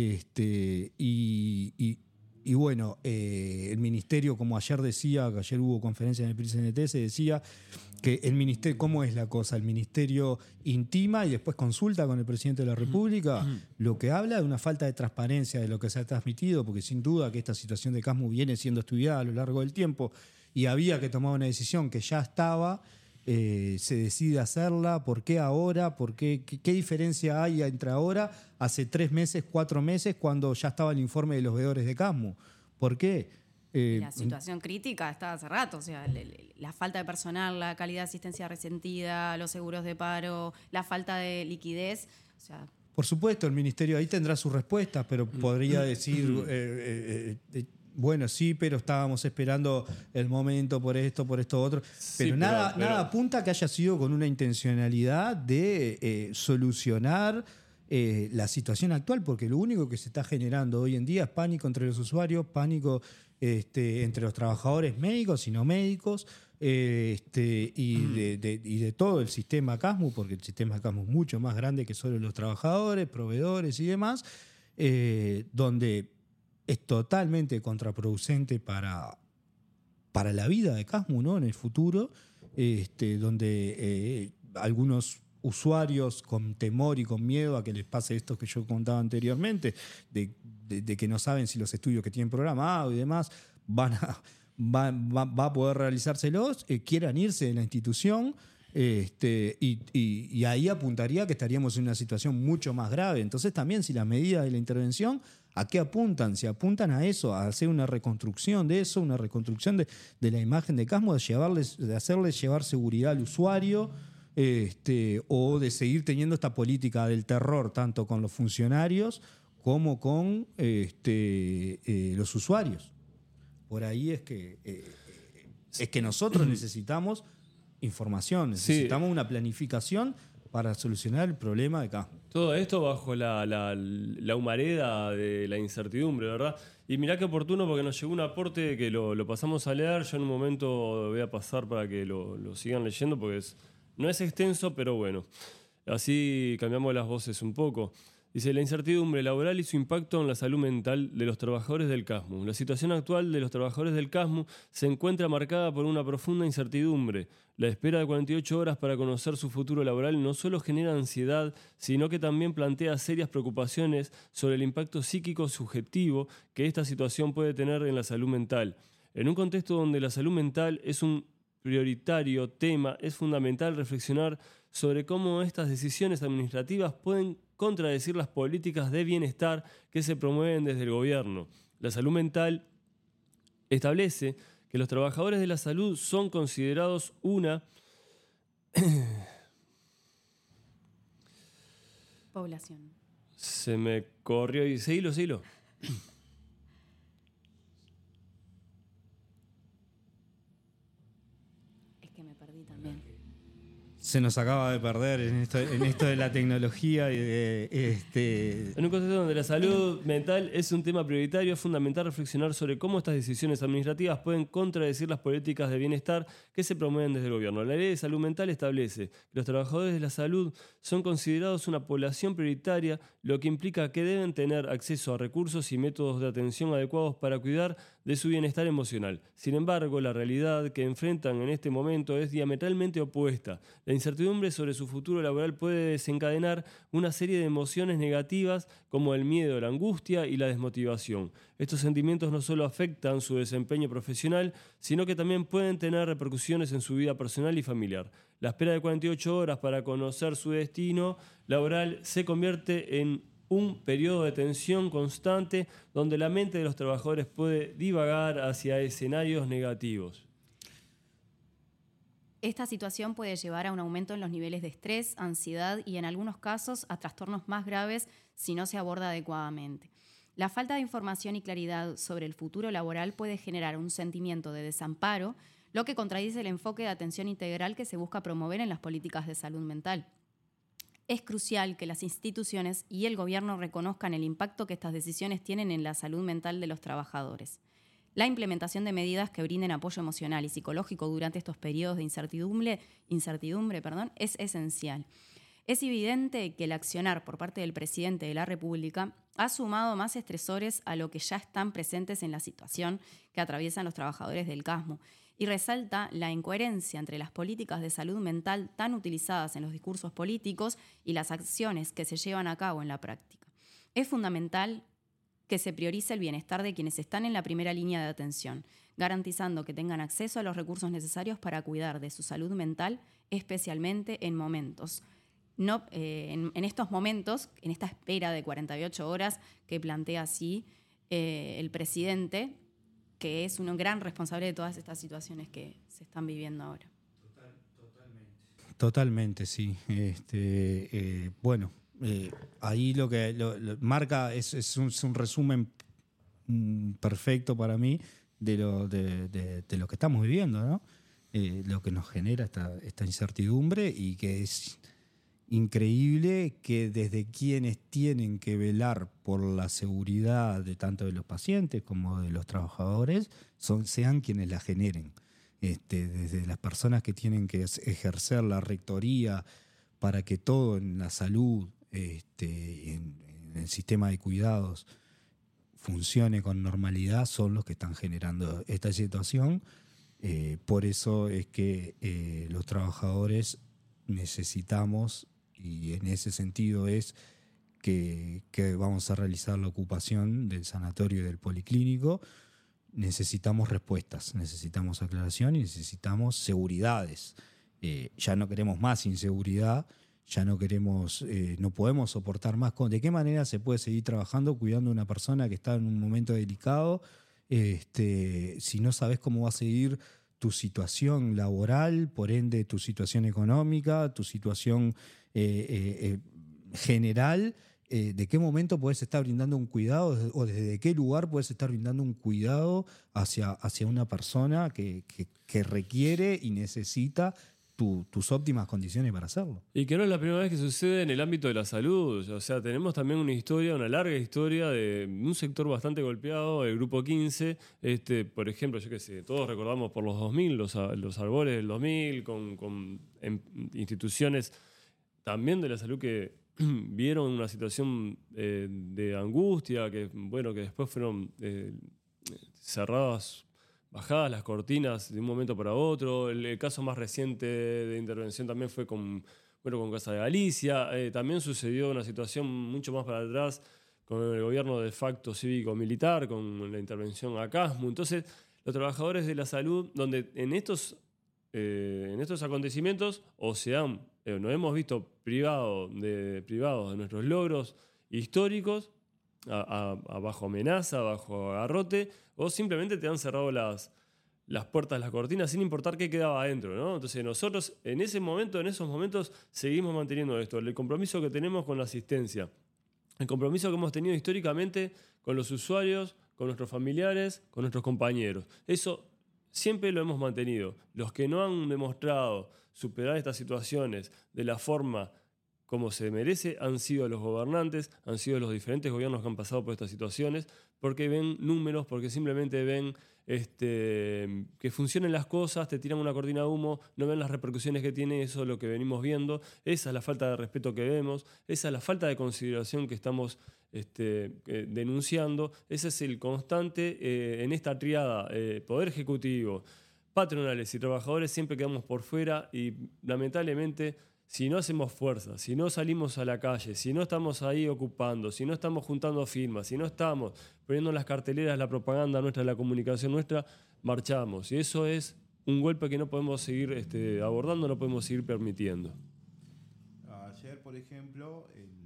y bueno, el ministerio, como ayer decía, que ayer hubo conferencia en el PRI-CNT, se decía que el ministerio, ¿cómo es la cosa? El ministerio intima y después consulta con el presidente de la República, lo que habla de una falta de transparencia de lo que se ha transmitido, porque sin duda que esta situación de Casmu viene siendo estudiada a lo largo del tiempo y había que tomar una decisión que ya estaba, se decide hacerla. ¿Por qué ahora? ¿Qué diferencia hay entre ahora, hace 3 meses, 4 meses, cuando ya estaba el informe de los veedores de Casmu? ¿Por qué? La situación crítica está hace rato, o sea, la falta de personal, la calidad de asistencia resentida, los seguros de paro, la falta de liquidez, o sea... Por supuesto, el ministerio ahí tendrá sus respuestas, pero podría decir, bueno, sí, pero estábamos esperando el momento por esto otro. Pero, nada apunta a que haya sido con una intencionalidad de solucionar la situación actual, porque lo único que se está generando hoy en día es pánico entre los usuarios, pánico entre los trabajadores médicos y no médicos, y de todo el sistema Casmu, porque el sistema Casmu es mucho más grande que solo los trabajadores, proveedores y demás, donde es totalmente contraproducente para la vida de Casmu, ¿no? En el futuro, donde algunos usuarios con temor y con miedo a que les pase esto que yo contaba anteriormente, de que no saben si los estudios que tienen programados y demás va a poder realizárselos, quieran irse de la institución, y ahí apuntaría que estaríamos en una situación mucho más grave. Entonces también, si las medidas de la intervención, ¿a qué apuntan? Si apuntan a eso, a hacer una reconstrucción de eso, una reconstrucción de la imagen de Casmu, de hacerles llevar seguridad al usuario, o de seguir teniendo esta política del terror tanto con los funcionarios como con los usuarios. Por ahí es que nosotros necesitamos información, necesitamos una planificación para solucionar el problema de Casmu. Todo esto bajo la humareda de la incertidumbre, ¿verdad? Y mirá qué oportuno, porque nos llegó un aporte que lo pasamos a leer. Yo en un momento voy a pasar para que lo sigan leyendo, porque no es extenso, pero bueno. Así cambiamos las voces un poco. Dice: la incertidumbre laboral y su impacto en la salud mental de los trabajadores del Casmu. La situación actual de los trabajadores del Casmu se encuentra marcada por una profunda incertidumbre. La espera de 48 horas para conocer su futuro laboral no solo genera ansiedad, sino que también plantea serias preocupaciones sobre el impacto psíquico subjetivo que esta situación puede tener en la salud mental. En un contexto donde la salud mental es un prioritario tema, es fundamental reflexionar sobre cómo estas decisiones administrativas pueden contradecir las políticas de bienestar que se promueven desde el gobierno. La salud mental establece que los trabajadores de la salud son considerados una Población. Se me corrió y seguilo. Es que me perdí también. Se nos acaba de perder en esto de la tecnología y En un contexto donde la salud mental es un tema prioritario, es fundamental reflexionar sobre cómo estas decisiones administrativas pueden contradecir las políticas de bienestar que se promueven desde el gobierno. La Ley de Salud Mental establece que los trabajadores de la salud son considerados una población prioritaria, lo que implica que deben tener acceso a recursos y métodos de atención adecuados para cuidar de su bienestar emocional. Sin embargo, la realidad que enfrentan en este momento es diametralmente opuesta. La incertidumbre sobre su futuro laboral puede desencadenar una serie de emociones negativas como el miedo, la angustia y la desmotivación. Estos sentimientos no solo afectan su desempeño profesional, sino que también pueden tener repercusiones en su vida personal y familiar. La espera de 48 horas para conocer su destino laboral se convierte en un periodo de tensión constante donde la mente de los trabajadores puede divagar hacia escenarios negativos. Esta situación puede llevar a un aumento en los niveles de estrés, ansiedad y en algunos casos a trastornos más graves si no se aborda adecuadamente. La falta de información y claridad sobre el futuro laboral puede generar un sentimiento de desamparo, lo que contradice el enfoque de atención integral que se busca promover en las políticas de salud mental. Es crucial que las instituciones y el gobierno reconozcan el impacto que estas decisiones tienen en la salud mental de los trabajadores. La implementación de medidas que brinden apoyo emocional y psicológico durante estos periodos de incertidumbre, es esencial. Es evidente que el accionar por parte del presidente de la República ha sumado más estresores a lo que ya están presentes en la situación que atraviesan los trabajadores del CASMU y resalta la incoherencia entre las políticas de salud mental tan utilizadas en los discursos políticos y las acciones que se llevan a cabo en la práctica. Es fundamental que se priorice el bienestar de quienes están en la primera línea de atención, garantizando que tengan acceso a los recursos necesarios para cuidar de su salud mental, especialmente en momentos. En estos momentos, en esta espera de 48 horas que plantea así el presidente, que es un gran responsable de todas estas situaciones que se están viviendo ahora. Totalmente, sí. Ahí lo que lo marca es un resumen perfecto para mí de lo que estamos viviendo, ¿no? Lo que nos genera esta incertidumbre y que es increíble que desde quienes tienen que velar por la seguridad de tanto de los pacientes como de los trabajadores sean quienes la generen. Desde las personas que tienen que ejercer la rectoría para que todo en la salud, en el sistema de cuidados funcione con normalidad, son los que están generando esta situación. Por eso es que los trabajadores necesitamos, y en ese sentido es que vamos a realizar la ocupación del sanatorio y del policlínico, necesitamos respuestas, necesitamos aclaración y necesitamos seguridades. Ya no queremos más inseguridad, ya no queremos, no podemos soportar más. ¿De qué manera se puede seguir trabajando cuidando a una persona que está en un momento delicado si no sabes cómo va a seguir tu situación laboral, por ende tu situación económica, tu situación general? ¿De qué momento puedes estar brindando un cuidado o desde qué lugar puedes estar brindando un cuidado hacia una persona que requiere y necesita tus óptimas condiciones para hacerlo? Y que no es la primera vez que sucede en el ámbito de la salud. O sea, tenemos también una larga historia de un sector bastante golpeado, el Grupo 15. Por ejemplo, yo qué sé, todos recordamos por los 2000, los albores del 2000, con instituciones también de la salud que vieron una situación de angustia, que después fueron cerradas, bajadas las cortinas de un momento para otro. El caso más reciente de intervención también fue con Casa de Galicia. También sucedió una situación mucho más para atrás con el gobierno de facto cívico-militar, con la intervención a CASMU. Entonces, los trabajadores de la salud, donde en estos acontecimientos nos hemos visto privados de nuestros logros históricos, bajo amenaza, bajo agarrote, o simplemente te han cerrado las las puertas, las cortinas, sin importar qué quedaba adentro, ¿no? Entonces nosotros en esos momentos, seguimos manteniendo esto, el compromiso que tenemos con la asistencia, el compromiso que hemos tenido históricamente con los usuarios, con nuestros familiares, con nuestros compañeros. Eso siempre lo hemos mantenido. Los que no han demostrado superar estas situaciones de la forma como se merece han sido los gobernantes, han sido los diferentes gobiernos que han pasado por estas situaciones, porque ven números, porque simplemente ven que funcionen las cosas, te tiran una cortina de humo, no ven las repercusiones que tiene, eso es lo que venimos viendo. Esa es la falta de respeto que vemos, esa es la falta de consideración que estamos denunciando. Ese es el constante en esta triada, Poder Ejecutivo, patronales y trabajadores, siempre quedamos por fuera y lamentablemente si no hacemos fuerza, si no salimos a la calle, si no estamos ahí ocupando, si no estamos juntando firmas, si no estamos poniendo en las carteleras la propaganda nuestra, la comunicación nuestra, marchamos. Y eso es un golpe que no podemos seguir abordando, no podemos seguir permitiendo. Ayer, por ejemplo,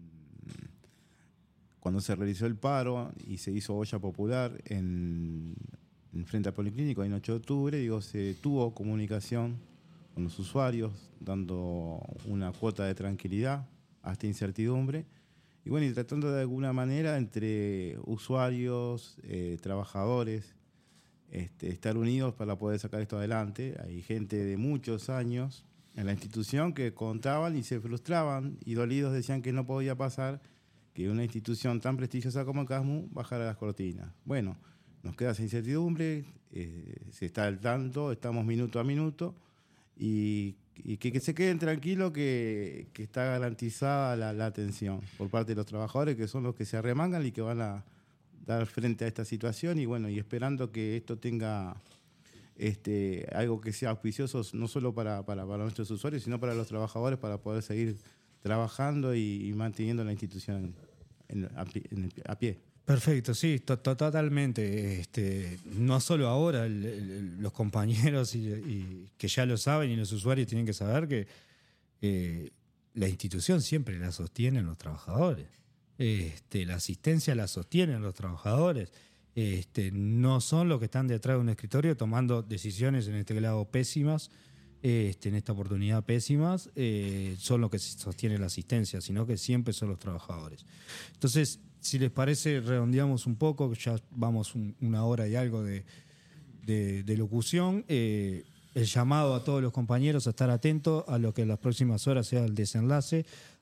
cuando se realizó el paro y se hizo olla popular en frente al Policlínico, en 8 de octubre, se tuvo comunicación con los usuarios, dando una cuota de tranquilidad hasta incertidumbre. Y bueno, y tratando de alguna manera entre usuarios, trabajadores, estar unidos para poder sacar esto adelante. Hay gente de muchos años en la institución que contaban y se frustraban y dolidos decían que no podía pasar que una institución tan prestigiosa como el CASMU bajara las cortinas. Bueno, nos queda esa incertidumbre, se está al tanto, estamos minuto a minuto. Y que se queden tranquilos que está garantizada la atención por parte de los trabajadores, que son los que se arremangan y que van a dar frente a esta situación. Y bueno, y esperando que esto tenga algo que sea auspicioso no solo para nuestros usuarios, sino para los trabajadores, para poder seguir trabajando y manteniendo la institución a pie. Perfecto, sí, totalmente. No solo ahora, los compañeros y que ya lo saben y los usuarios tienen que saber que la institución siempre la sostienen los trabajadores. La asistencia la sostienen los trabajadores. No son los que están detrás de un escritorio tomando decisiones, en este lado pésimas, en esta oportunidad pésimas, son los que sostienen la asistencia, sino que siempre son los trabajadores. Entonces, si les parece, redondeamos un poco, ya vamos una hora y algo de locución. El llamado a todos los compañeros a estar atentos a lo que en las próximas horas sea el desenlace,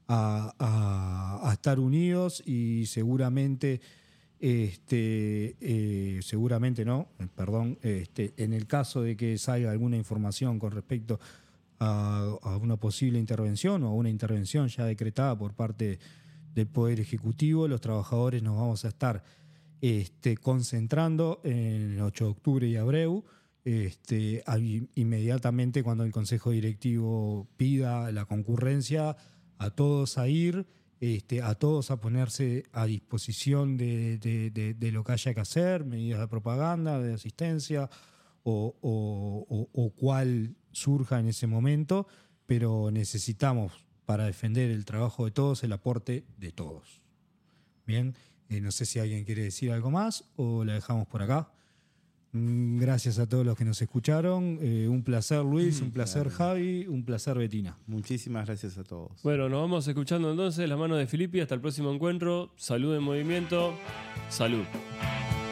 a estar unidos y seguramente, en el caso de que salga alguna información con respecto a una posible intervención o a una intervención ya decretada por parte del Poder Ejecutivo, los trabajadores nos vamos a estar concentrando en el 8 de octubre y Abreu, inmediatamente cuando el Consejo Directivo pida la concurrencia, a todos a ir, a todos a ponerse a disposición de lo que haya que hacer, medidas de propaganda, de asistencia o cual surja en ese momento, pero necesitamos, para defender el trabajo de todos, el aporte de todos. Bien, no sé si alguien quiere decir algo más o la dejamos por acá. Gracias a todos los que nos escucharon. Un placer, Luis, un placer, Javi, un placer, Betina. Muchísimas gracias a todos. Bueno, nos vamos escuchando entonces las manos de Filippi. Hasta el próximo encuentro. Salud en movimiento. Salud.